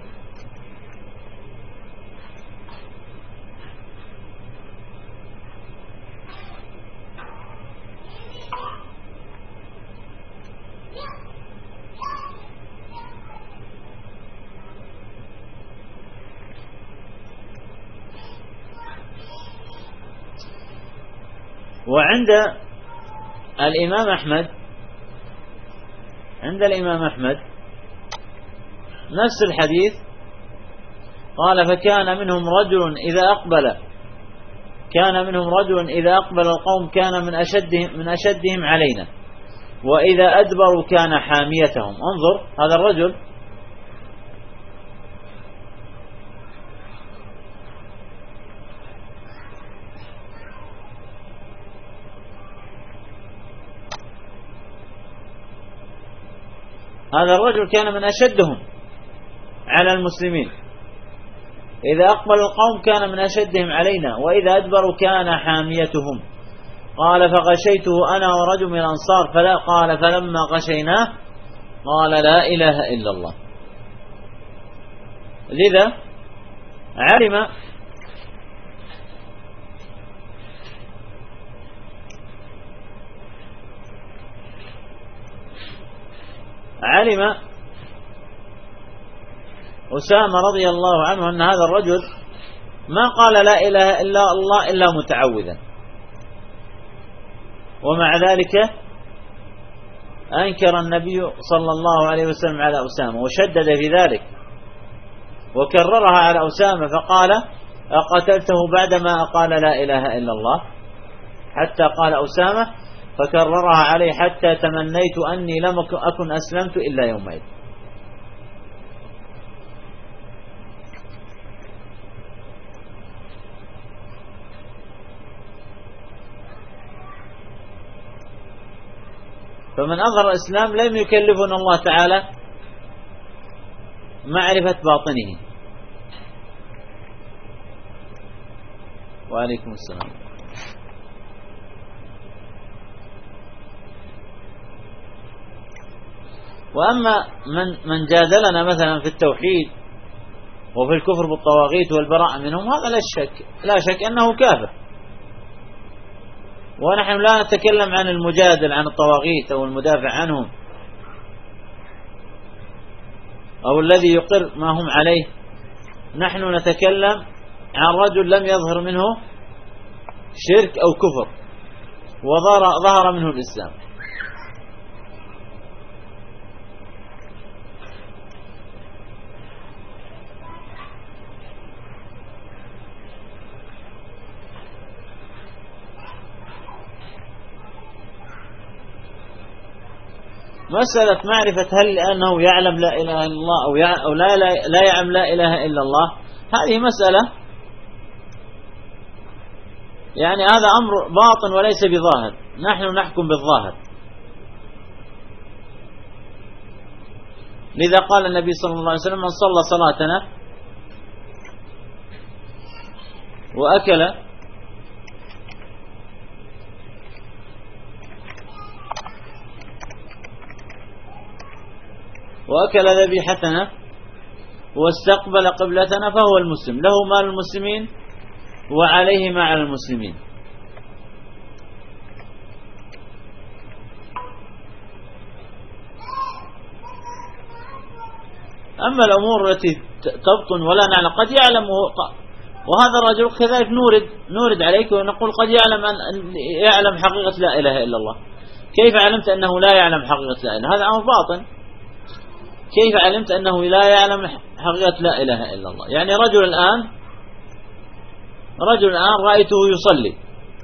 وعند الإمام أحمد نفس الحديث قال فكان منهم رجل إذا أقبل القوم كان من أشدهم علينا وإذا أدبروا كان حاميتهم. انظر هذا الرجل كان من أشدهم على المسلمين. إذا أقبل القوم كان من أشدهم علينا وإذا أدبروا كان حاميتهم. قال فغشيته أنا ورجل من الأنصار قال فلما غشيناه قال لا إله إلا الله. لذا علم أسامة رضي الله عنه أن هذا الرجل ما قال لا إله إلا الله إلا متعوذا، ومع ذلك أنكر النبي صلى الله عليه وسلم على أسامة وشدد في ذلك وكررها على أسامة فقال أقتلته بعدما قال لا إله إلا الله؟ حتى قال أسامة فكررها عليه حتى تمنيت أني لم أكن أسلمت إلا يومئذ. فمن أظهر الإسلام لم يكلفنا الله تعالى معرفة باطنه. وعليكم السلام. وأما من جادلنا مثلا في التوحيد وفي الكفر بالطواغيت والبراءة منهم هذا لا شك أنه كافر، ونحن لا نتكلم عن المجادل عن الطواغيت أو المدافع عنهم أو الذي يقر ما هم عليه. نحن نتكلم عن رجل لم يظهر منه شرك أو كفر وظهر منه الإسلام. مسألة معرفة هل أنه يعلم لا إله إلا الله أو لا يعلم لا إله إلا الله، هذه مسألة يعني هذا أمر باطن وليس بظاهر، نحن نحكم بالظاهر. لذا قال النبي صلى الله عليه وسلم من صلى صلاتنا وأكل ذبيحتنا واستقبل قبلتنا فهو المسلم، له مال المسلمين وعليه ما على المسلمين. أما الأمور التي تبطن ولا نعلم قد يعلم، وهذا الرجل كذلك نورد عليك ونقول قد يعلم حقيقة لا إله إلا الله. كيف علمت أنه لا يعلم حقيقة لا إله؟ هذا أمر باطن. كيف علمت أنه لا يعلم حقيقة لا إله إلا الله؟ يعني رجل الآن رأيته يصلي،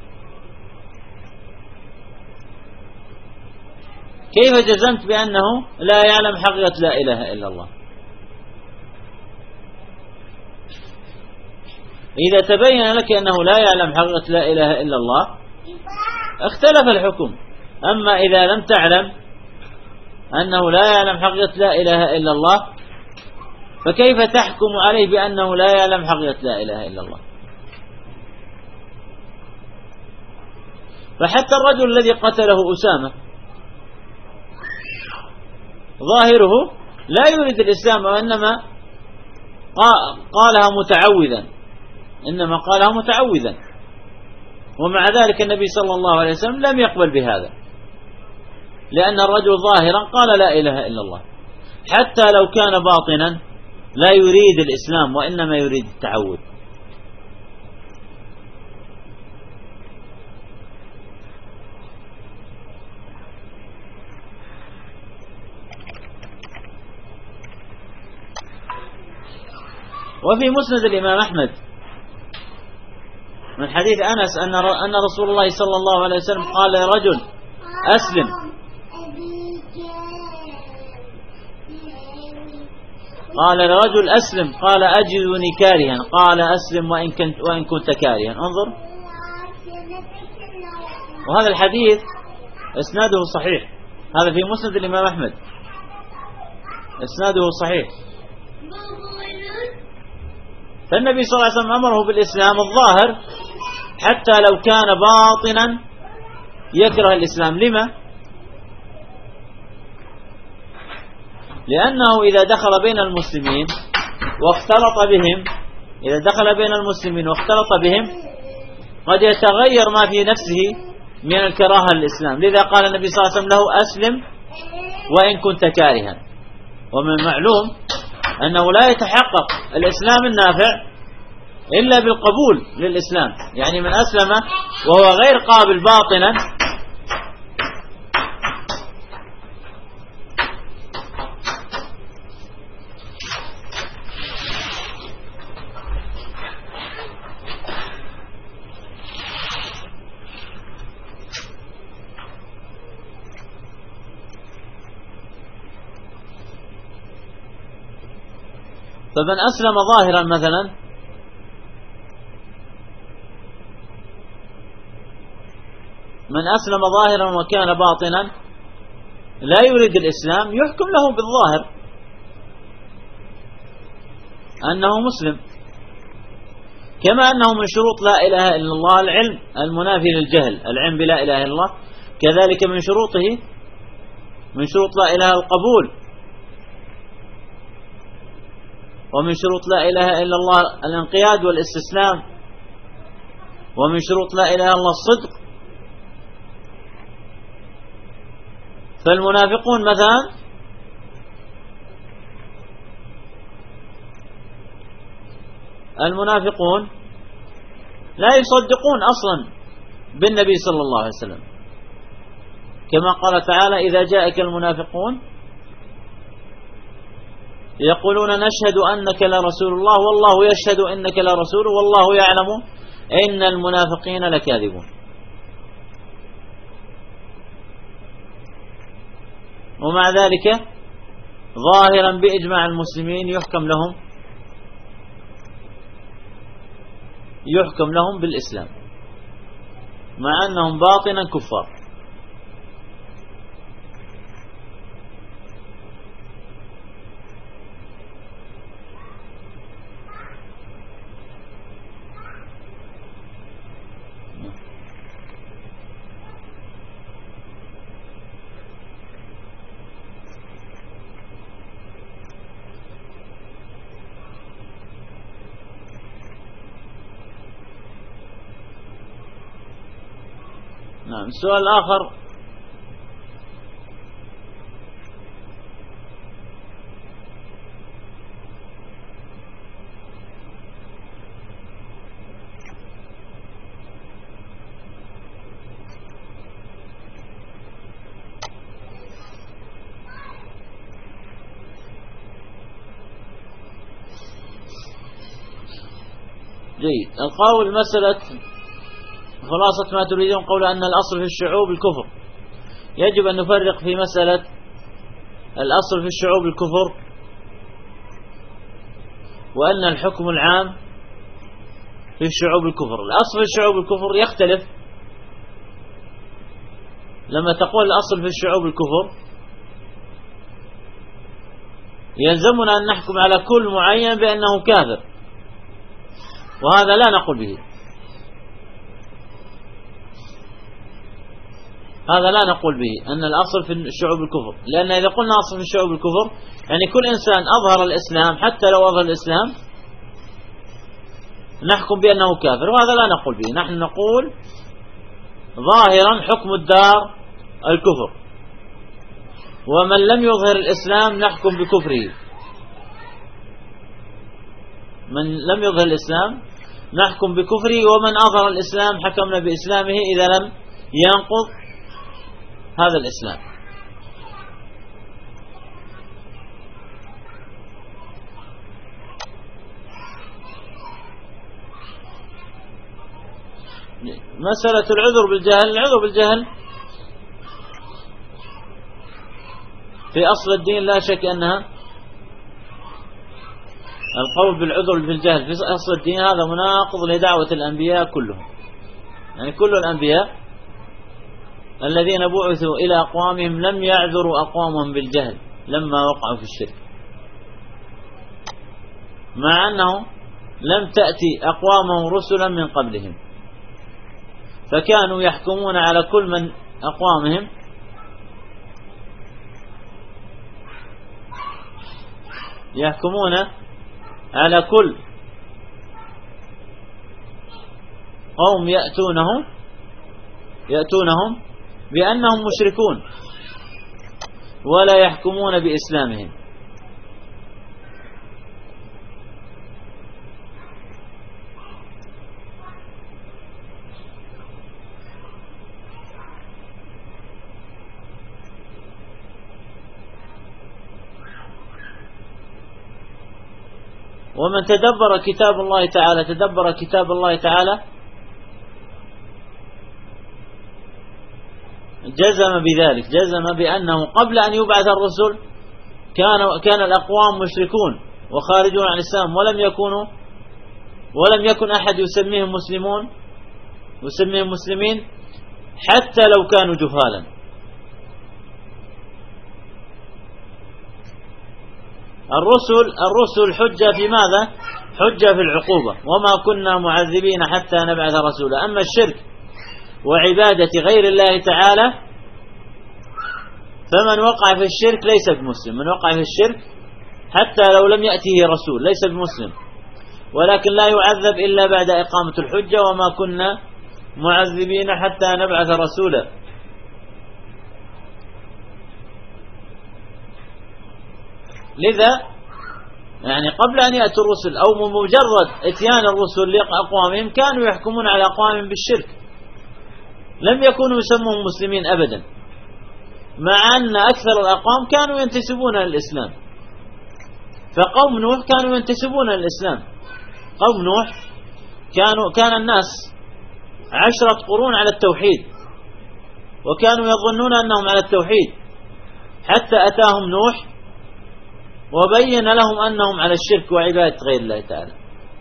كيف جزمت بأنه لا يعلم حقيقة لا إله إلا الله؟ إذا تبين لك أنه لا يعلم حقيقة لا إله إلا الله اختلف الحكم. أما إذا لم تعلم أنه لا يعلم حقيقة لا إله إلا الله فكيف تحكم عليه بأنه لا يعلم حقيقة لا إله إلا الله؟ فحتى الرجل الذي قتله أسامة ظاهره لا يريد الإسلام، وإنما قالها متعوذا، إنما قالها متعوذا، ومع ذلك النبي صلى الله عليه وسلم لم يقبل بهذا، لأن الرجل ظاهرا قال لا إله إلا الله، حتى لو كان باطنا لا يريد الإسلام وإنما يريد التعوذ. وفي مسند الإمام أحمد من حديث أنس أن رسول الله صلى الله عليه وسلم قال لرجل أسلم، قال لرجل أسلم، قال أجدني كارها، قال أسلم وإن كنت كارها. انظر، وهذا الحديث اسناده صحيح، هذا في مسند الإمام أحمد اسناده صحيح. فالنبي صلى الله عليه وسلم أمره بالإسلام الظاهر حتى لو كان باطنا يكره الإسلام. لما؟ لأنه إذا دخل بين المسلمين واختلط بهم، إذا دخل بين المسلمين واختلط بهم قد يتغير ما في نفسه من الكراهة للإسلام. لذا قال النبي صلى الله عليه وسلم له أسلم وإن كنت كارها. ومن المعلوم أنه لا يتحقق الإسلام النافع إلا بالقبول للإسلام، يعني من أسلم وهو غير قابل باطنا فمن أسلم ظاهرا مثلا من أسلم ظاهرا وكان باطنا لا يريد الإسلام يحكم له بالظاهر أنه مسلم، كما أنه من شروط لا إله إلا الله العلم المنافي للجهل، العلم بلا إله إلا الله، كذلك من شروطه من شروط لا إله القبول، ومن شروط لا إله إلا الله الانقياد والاستسلام، ومن شروط لا إله إلا الله الصدق. فالمنافقون مثلا المنافقون لا يصدقون أصلا بالنبي صلى الله عليه وسلم، كما قال تعالى إذا جاءك المنافقون يقولون نشهد أنك لرسول الله والله يشهد إنك لرسول والله يعلم إن المنافقين لكاذبون. ومع ذلك ظاهرا بإجماع المسلمين يحكم لهم بالإسلام، مع أنهم باطنا كفار. نعم. السؤال الآخر جيد. القول مسألة خلاصة ما تريدون قول أن الأصل في الشعوب الكفر. يجب أن نفرق في مسألة الأصل في الشعوب الكفر وأن الحكم العام في شعوب الكفر. الأصل في شعوب الكفر يختلف. لما تقول الأصل في شعوب الكفر يلزمنا أن نحكم على كل معين بأنه كافر، وهذا لا نقول به، هذا لا نقول به أن الأصل في شعوب الكفر، لأن إذا قلنا أصل في شعوب الكفر يعني كل إنسان أظهر الإسلام حتى لو أظهر الإسلام نحكم بأنه كافر، وهذا لا نقول به. نحن نقول ظاهرا حكم الدار الكفر، ومن لم يظهر الإسلام نحكم بكفره. من لم يظهر الإسلام نحكم بكفره، ومن أظهر الإسلام حكمنا بإسلامه إذا لم ينقض هذا الإسلام. مسألة العذر بالجهل، العذر بالجهل في أصل الدين لا شك أنها القول بالعذر بالجهل في أصل الدين هذا مناقض لدعوة الأنبياء كلهم. يعني كل الأنبياء الذين بعثوا إلى أقوامهم لم يعذروا أقوامهم بالجهل لما وقعوا في الشرك، مع أنه لم تأتي أقوامهم رسلا من قبلهم، فكانوا يحكمون على كل من أقوامهم يحكمون على كل قوم يأتونهم بأنهم مشركون ولا يحكمون بإسلامهم. ومن تدبر كتاب الله تعالى جزم بذلك، جزم بأنه قبل أن يبعث الرسل كان الأقوام مشركون وخارجون عن الإسلام، ولم يكن أحد يسميهم مسلمين حتى لو كانوا جهالا. الرسل حجة في ماذا؟ حجة في العقوبة، وما كنا معذبين حتى نبعث رسولا. أما الشرك وعبادة غير الله تعالى فمن وقع في الشرك ليس بمسلم، من وقع في الشرك حتى لو لم يأته رسول ليس بمسلم، ولكن لا يعذب إلا بعد إقامة الحجة، وما كنا معذبين حتى نبعث رسولا. لذا يعني قبل أن يأتوا الرسل أو مجرد اتيان الرسل لأقوامهم كانوا يحكمون على أقوامهم بالشرك، لم يكونوا يسمون مسلمين أبدا، مع أن أكثر الأقوام كانوا ينتسبون للإسلام. فقوم نوح كانوا ينتسبون للإسلام. قوم نوح كان الناس 10 قرون على التوحيد، وكانوا يظنون أنهم على التوحيد، حتى أتاهم نوح وبين لهم أنهم على الشرك وعبادة غير الله تعالى.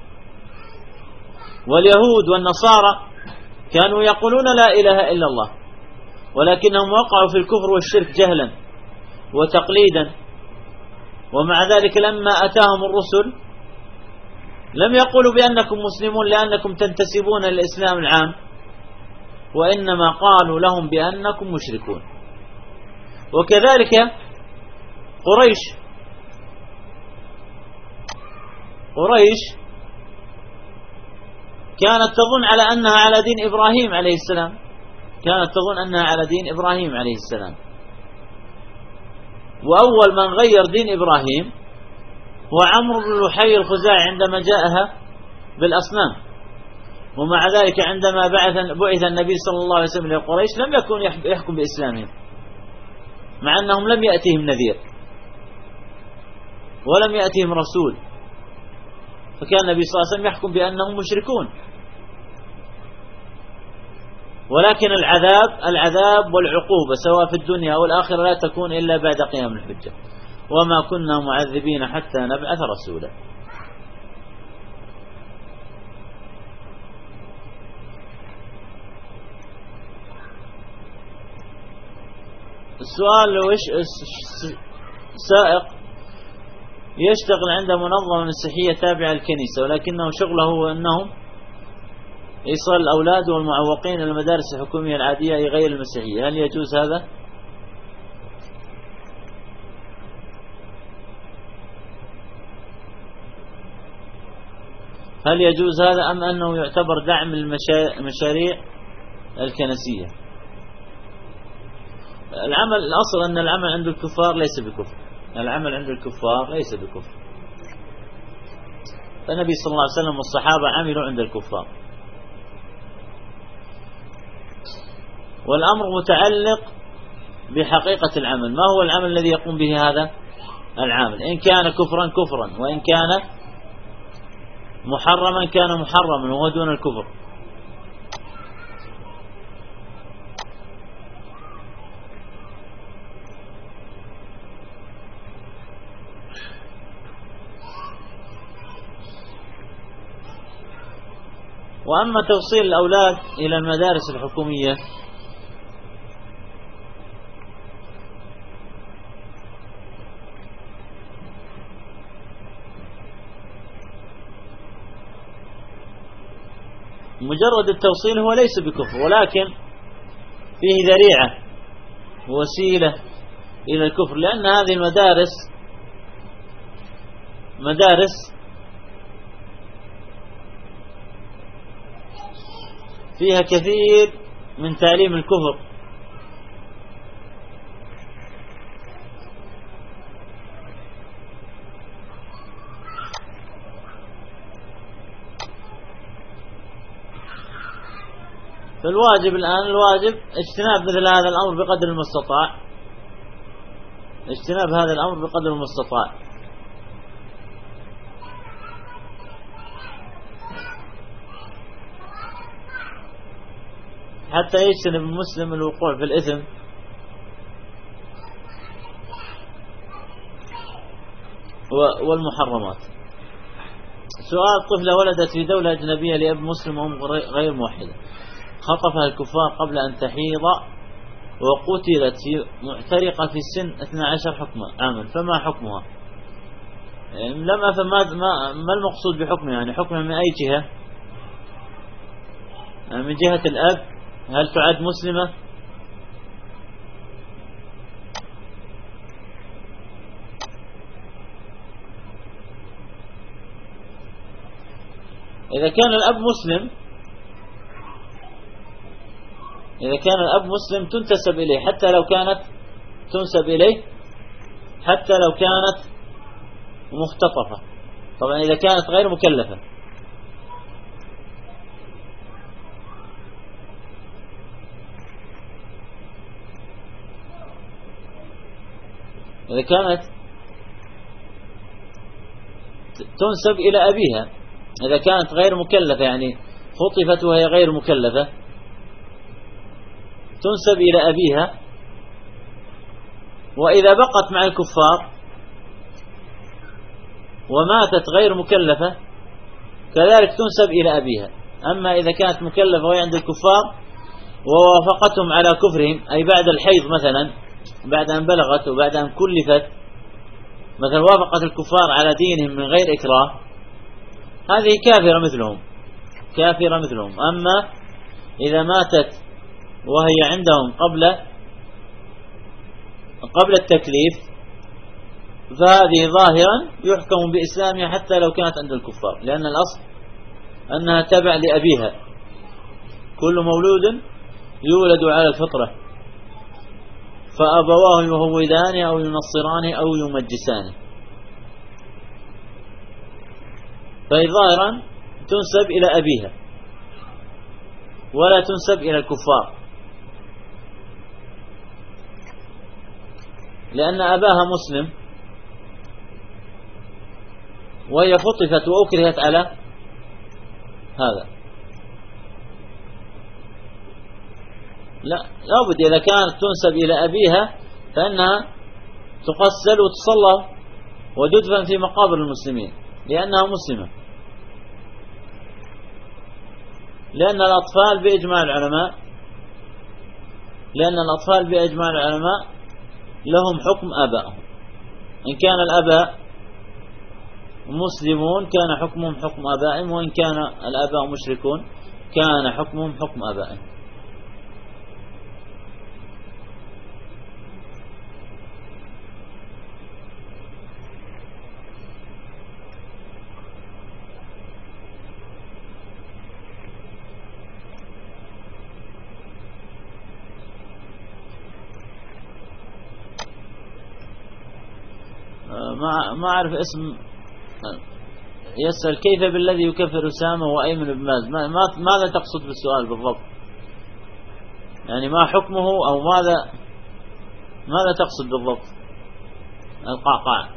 واليهود والنصارى كانوا يقولون لا إله إلا الله، ولكنهم وقعوا في الكفر والشرك جهلا وتقليدا، ومع ذلك لما أتاهم الرسل لم يقولوا بأنكم مسلمون لأنكم تنتسبون للإسلام العام، وإنما قالوا لهم بأنكم مشركون. وكذلك قريش كانت تظن على أنها على دين إبراهيم عليه السلام، كانت تظن أنها على دين إبراهيم عليه السلام. وأول من غير دين إبراهيم هو عمرو بن لحي الخزاعي عندما جاءها بالأصنام، ومع ذلك عندما بعث النبي صلى الله عليه وسلم لقريش لم يكن يحكم بإسلامهم، مع أنهم لم يأتهم نذير ولم يأتهم رسول، فكان النبي صلى الله عليه وسلم يحكم بأنهم مشركون. ولكن العذاب والعقوبة سواء في الدنيا والآخرة لا تكون إلا بعد قيام الحجة، وما كنا معذبين حتى نبعث رسولا. السؤال لو سائق يشتغل عند منظمة مسيحية تابعة للكنيسة، ولكنه شغله هو أنه إيصال الأولاد والمعوقين إلى المدارس الحكومية العادية أي غير المسيحية، هل يجوز هذا؟ هل يجوز هذا أم أنه يعتبر دعم المشاريع الكنسية؟ العمل الأصل أن العمل عند الكفار ليس بكفر، العمل عند الكفار ليس بكفر. فالنبي صلى الله عليه وسلم والصحابة عملوا عند الكفار. والأمر متعلق بحقيقة العمل، ما هو العمل الذي يقوم به هذا العامل؟ إن كان كفرا كفرا، وإن كان محرما كان محرما وهو دون الكفر. وأما توصيل الأولاد إلى المدارس الحكومية مجرد التوصيل هو ليس بكفر، ولكن فيه ذريعة وسيلة إلى الكفر، لأن هذه المدارس مدارس فيها كثير من تعليم الكفر، فالواجب الآن اجتناب مثل هذا الأمر بقدر المستطاع، اجتناب هذا الأمر بقدر المستطاع. حتى يجتنب المسلم الوقوع في الإثم. والمحرمات. سؤال: طفلة ولدت في دولة أجنبية لأب مسلم وأم غير موحدة، خطفها الكفار قبل أن تحيض وقتلت في معترقة في سن 12 عاما، فما حكمها؟ لم أفهم ما المقصود بحكمها، يعني حكمها من أي جهة؟ من جهة الأب هل تعد مسلمة؟ إذا كان الأب مسلم تنتسب إليه حتى لو كانت مختطفة. طبعا إذا كانت غير مكلفة. إذا كانت تنسب إلى أبيها، إذا كانت غير مكلفة يعني خطفت وهي غير مكلفة تنسب إلى أبيها. وإذا بقت مع الكفار وماتت غير مكلفة كذلك تنسب إلى أبيها. أما إذا كانت مكلفة وهي عند الكفار ووافقتهم على كفرهم، أي بعد الحيض مثلا، بعد أن بلغت وبعد أن كلفت مثلا، وافقت الكفار على دينهم من غير إكراه، هذه كافرة مثلهم. أما إذا ماتت وهي عندهم قبل التكليف فهذه ظاهرا يحكم بإسلامها حتى لو كانت عند الكفار، لأن الأصل أنها تبع لأبيها. كل مولود يولد على الفطرة فأبواه يهودان أو ينصران أو يمجسان، فهي ظاهرا تنسب إلى أبيها ولا تنسب إلى الكفار، لأن أباها مسلم وهي خطفت وأكرهت على هذا. لابد إذا كانت تنسب إلى أبيها فإنها تقسل وتصلى وتدفن في مقابر المسلمين لأنها مسلمة. لأن الأطفال بإجماع العلماء لهم حكم آبائهم. إن كان الآباء مسلمون كان حكمهم حكم آبائهم، وإن كان الآباء مشركون كان حكمهم حكم آبائهم. ما أعرف اسم يسأل كيف بالذي يكفر أسامة وأيمن بن باز. ماذا تقصد بالسؤال بالضبط؟ يعني ما حكمه أو ماذا تقصد بالضبط؟ القعقاع.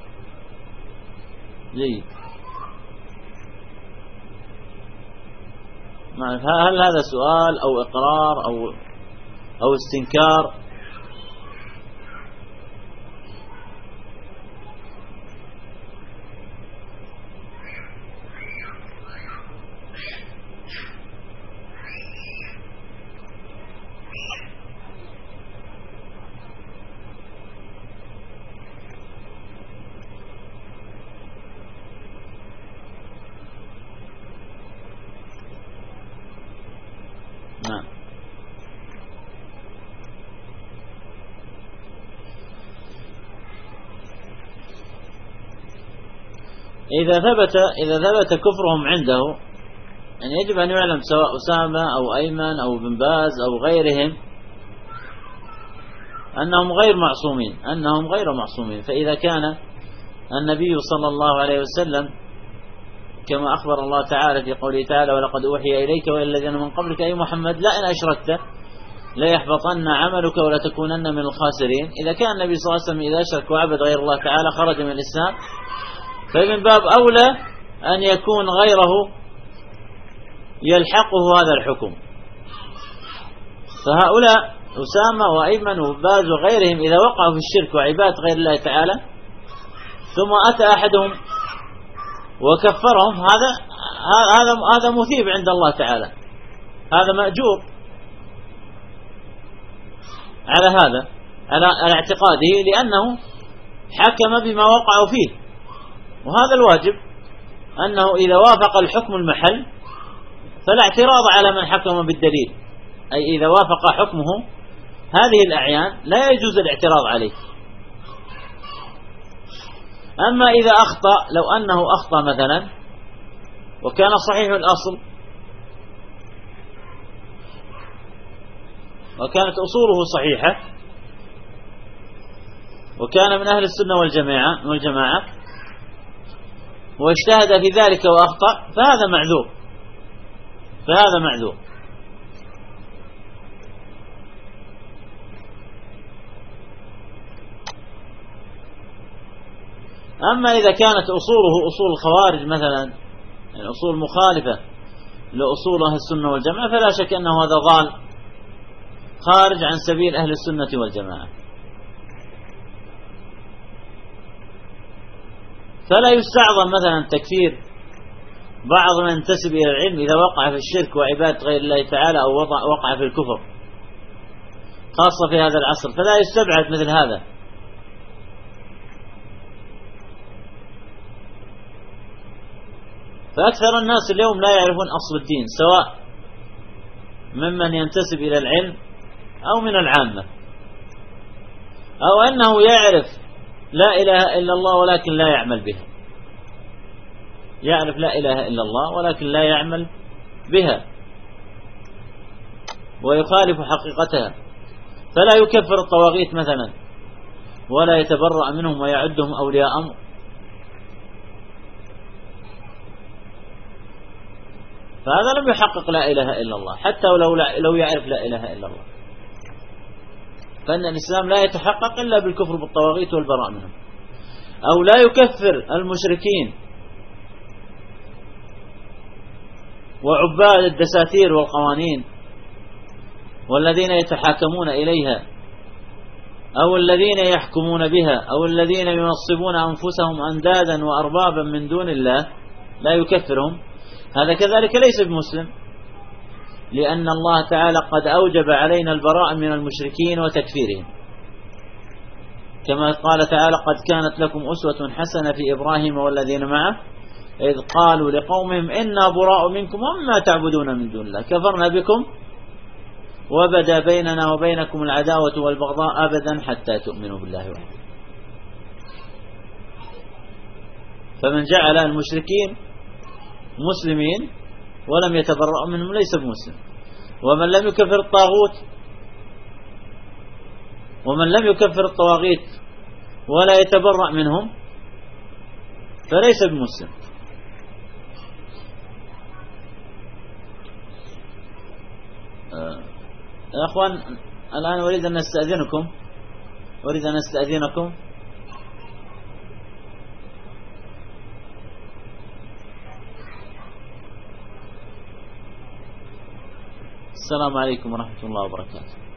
جيد. هل هذا سؤال أو إقرار أو استنكار؟ نعم. إذا ثبت كفرهم عنده، يعني يجب أن يعلم سواء أسامة أو أيمن أو بن باز أو غيرهم أنهم غير معصومين. فإذا كان النبي صلى الله عليه وسلم كما أخبر الله تعالى في قوله تعالى ولقد أوحي إليك وإلى الذين من قبلك أي محمد لئن أشركت ليحبطن عملك ولتكونن من الخاسرين. إذا كان النبي صلى الله عليه وسلم إذا أشرك وعبد غير الله تعالى خرج من الإسلام، فمن باب أولى أن يكون غيره يلحقه هذا الحكم. فهؤلاء أسامة وأيمن وباز وغيرهم إذا وقعوا في الشرك وعبادة غير الله تعالى ثم أتى أحدهم وكفرهم، هذا مثيب عند الله تعالى، هذا مأجور على اعتقاده، لأنه حكم بما وقعوا فيه. وهذا الواجب أنه إذا وافق الحكم المحل فلا اعتراض على من حكم بالدليل، أي إذا وافق حكمه هذه الأعيان لا يجوز الاعتراض عليه. أما إذا أخطأ، لو أنه أخطأ مثلا وكان صحيح الأصل وكانت أصوله صحيحة وكان من أهل السنة والجماعة واجتهد في ذلك وأخطأ، فهذا معذور. أما إذا كانت أصوله أصول الخوارج مثلا، يعني أصول مخالفة لأصول أهل السنة والجماعة، فلا شك أنه هذا ضال خارج عن سبيل أهل السنة والجماعة. فلا يستعظم مثلا تكفير بعض من ينتسب إلى العلم إذا وقع في الشرك وعبادة غير الله تعالى أو وقع في الكفر، خاصة في هذا العصر، فلا يستبعد مثل هذا. فأكثر الناس اليوم لا يعرفون أصل الدين، سواء ممن ينتسب إلى العلم أو من العامة، أو أنه يعرف لا إله إلا الله ولكن لا يعمل بها، يعرف لا إله إلا الله ولكن لا يعمل بها ويخالف حقيقتها، فلا يكفر الطواغيت مثلا ولا يتبرأ منهم ويعدهم أولياء أمر. فهذا لم يحقق لا إله إلا الله، حتى لو يعرف لا إله إلا الله. فإن الإسلام لا يتحقق إلا بالكفر بالطواغيت والبراء منهم. أو لا يكفر المشركين وعباد الدساتير والقوانين والذين يتحاكمون إليها أو الذين يحكمون بها أو الذين ينصبون أنفسهم أندادا وأربابا من دون الله، لا يكفرهم. هذا كذلك ليس بمسلم، لأن الله تعالى قد أوجب علينا البراء من المشركين وتكفيرهم. كما قال تعالى قد كانت لكم أسوة حسنة في إبراهيم والذين معه إذ قالوا لقومهم إنا براء منكم وما تعبدون من دون الله كفرنا بكم وبدا بيننا وبينكم العداوة والبغضاء أبدا حتى تؤمنوا بالله وحده. فمن جعل المشركين مسلمين ولم يتبرأ منهم ليس بمسلم، ومن لم يكفر الطاغوت ومن لم يكفر الطواغيت ولا يتبرأ منهم فليس بمسلم. يا أخوان الآن أريد أن أستأذنكم السلام عليكم ورحمة الله وبركاته.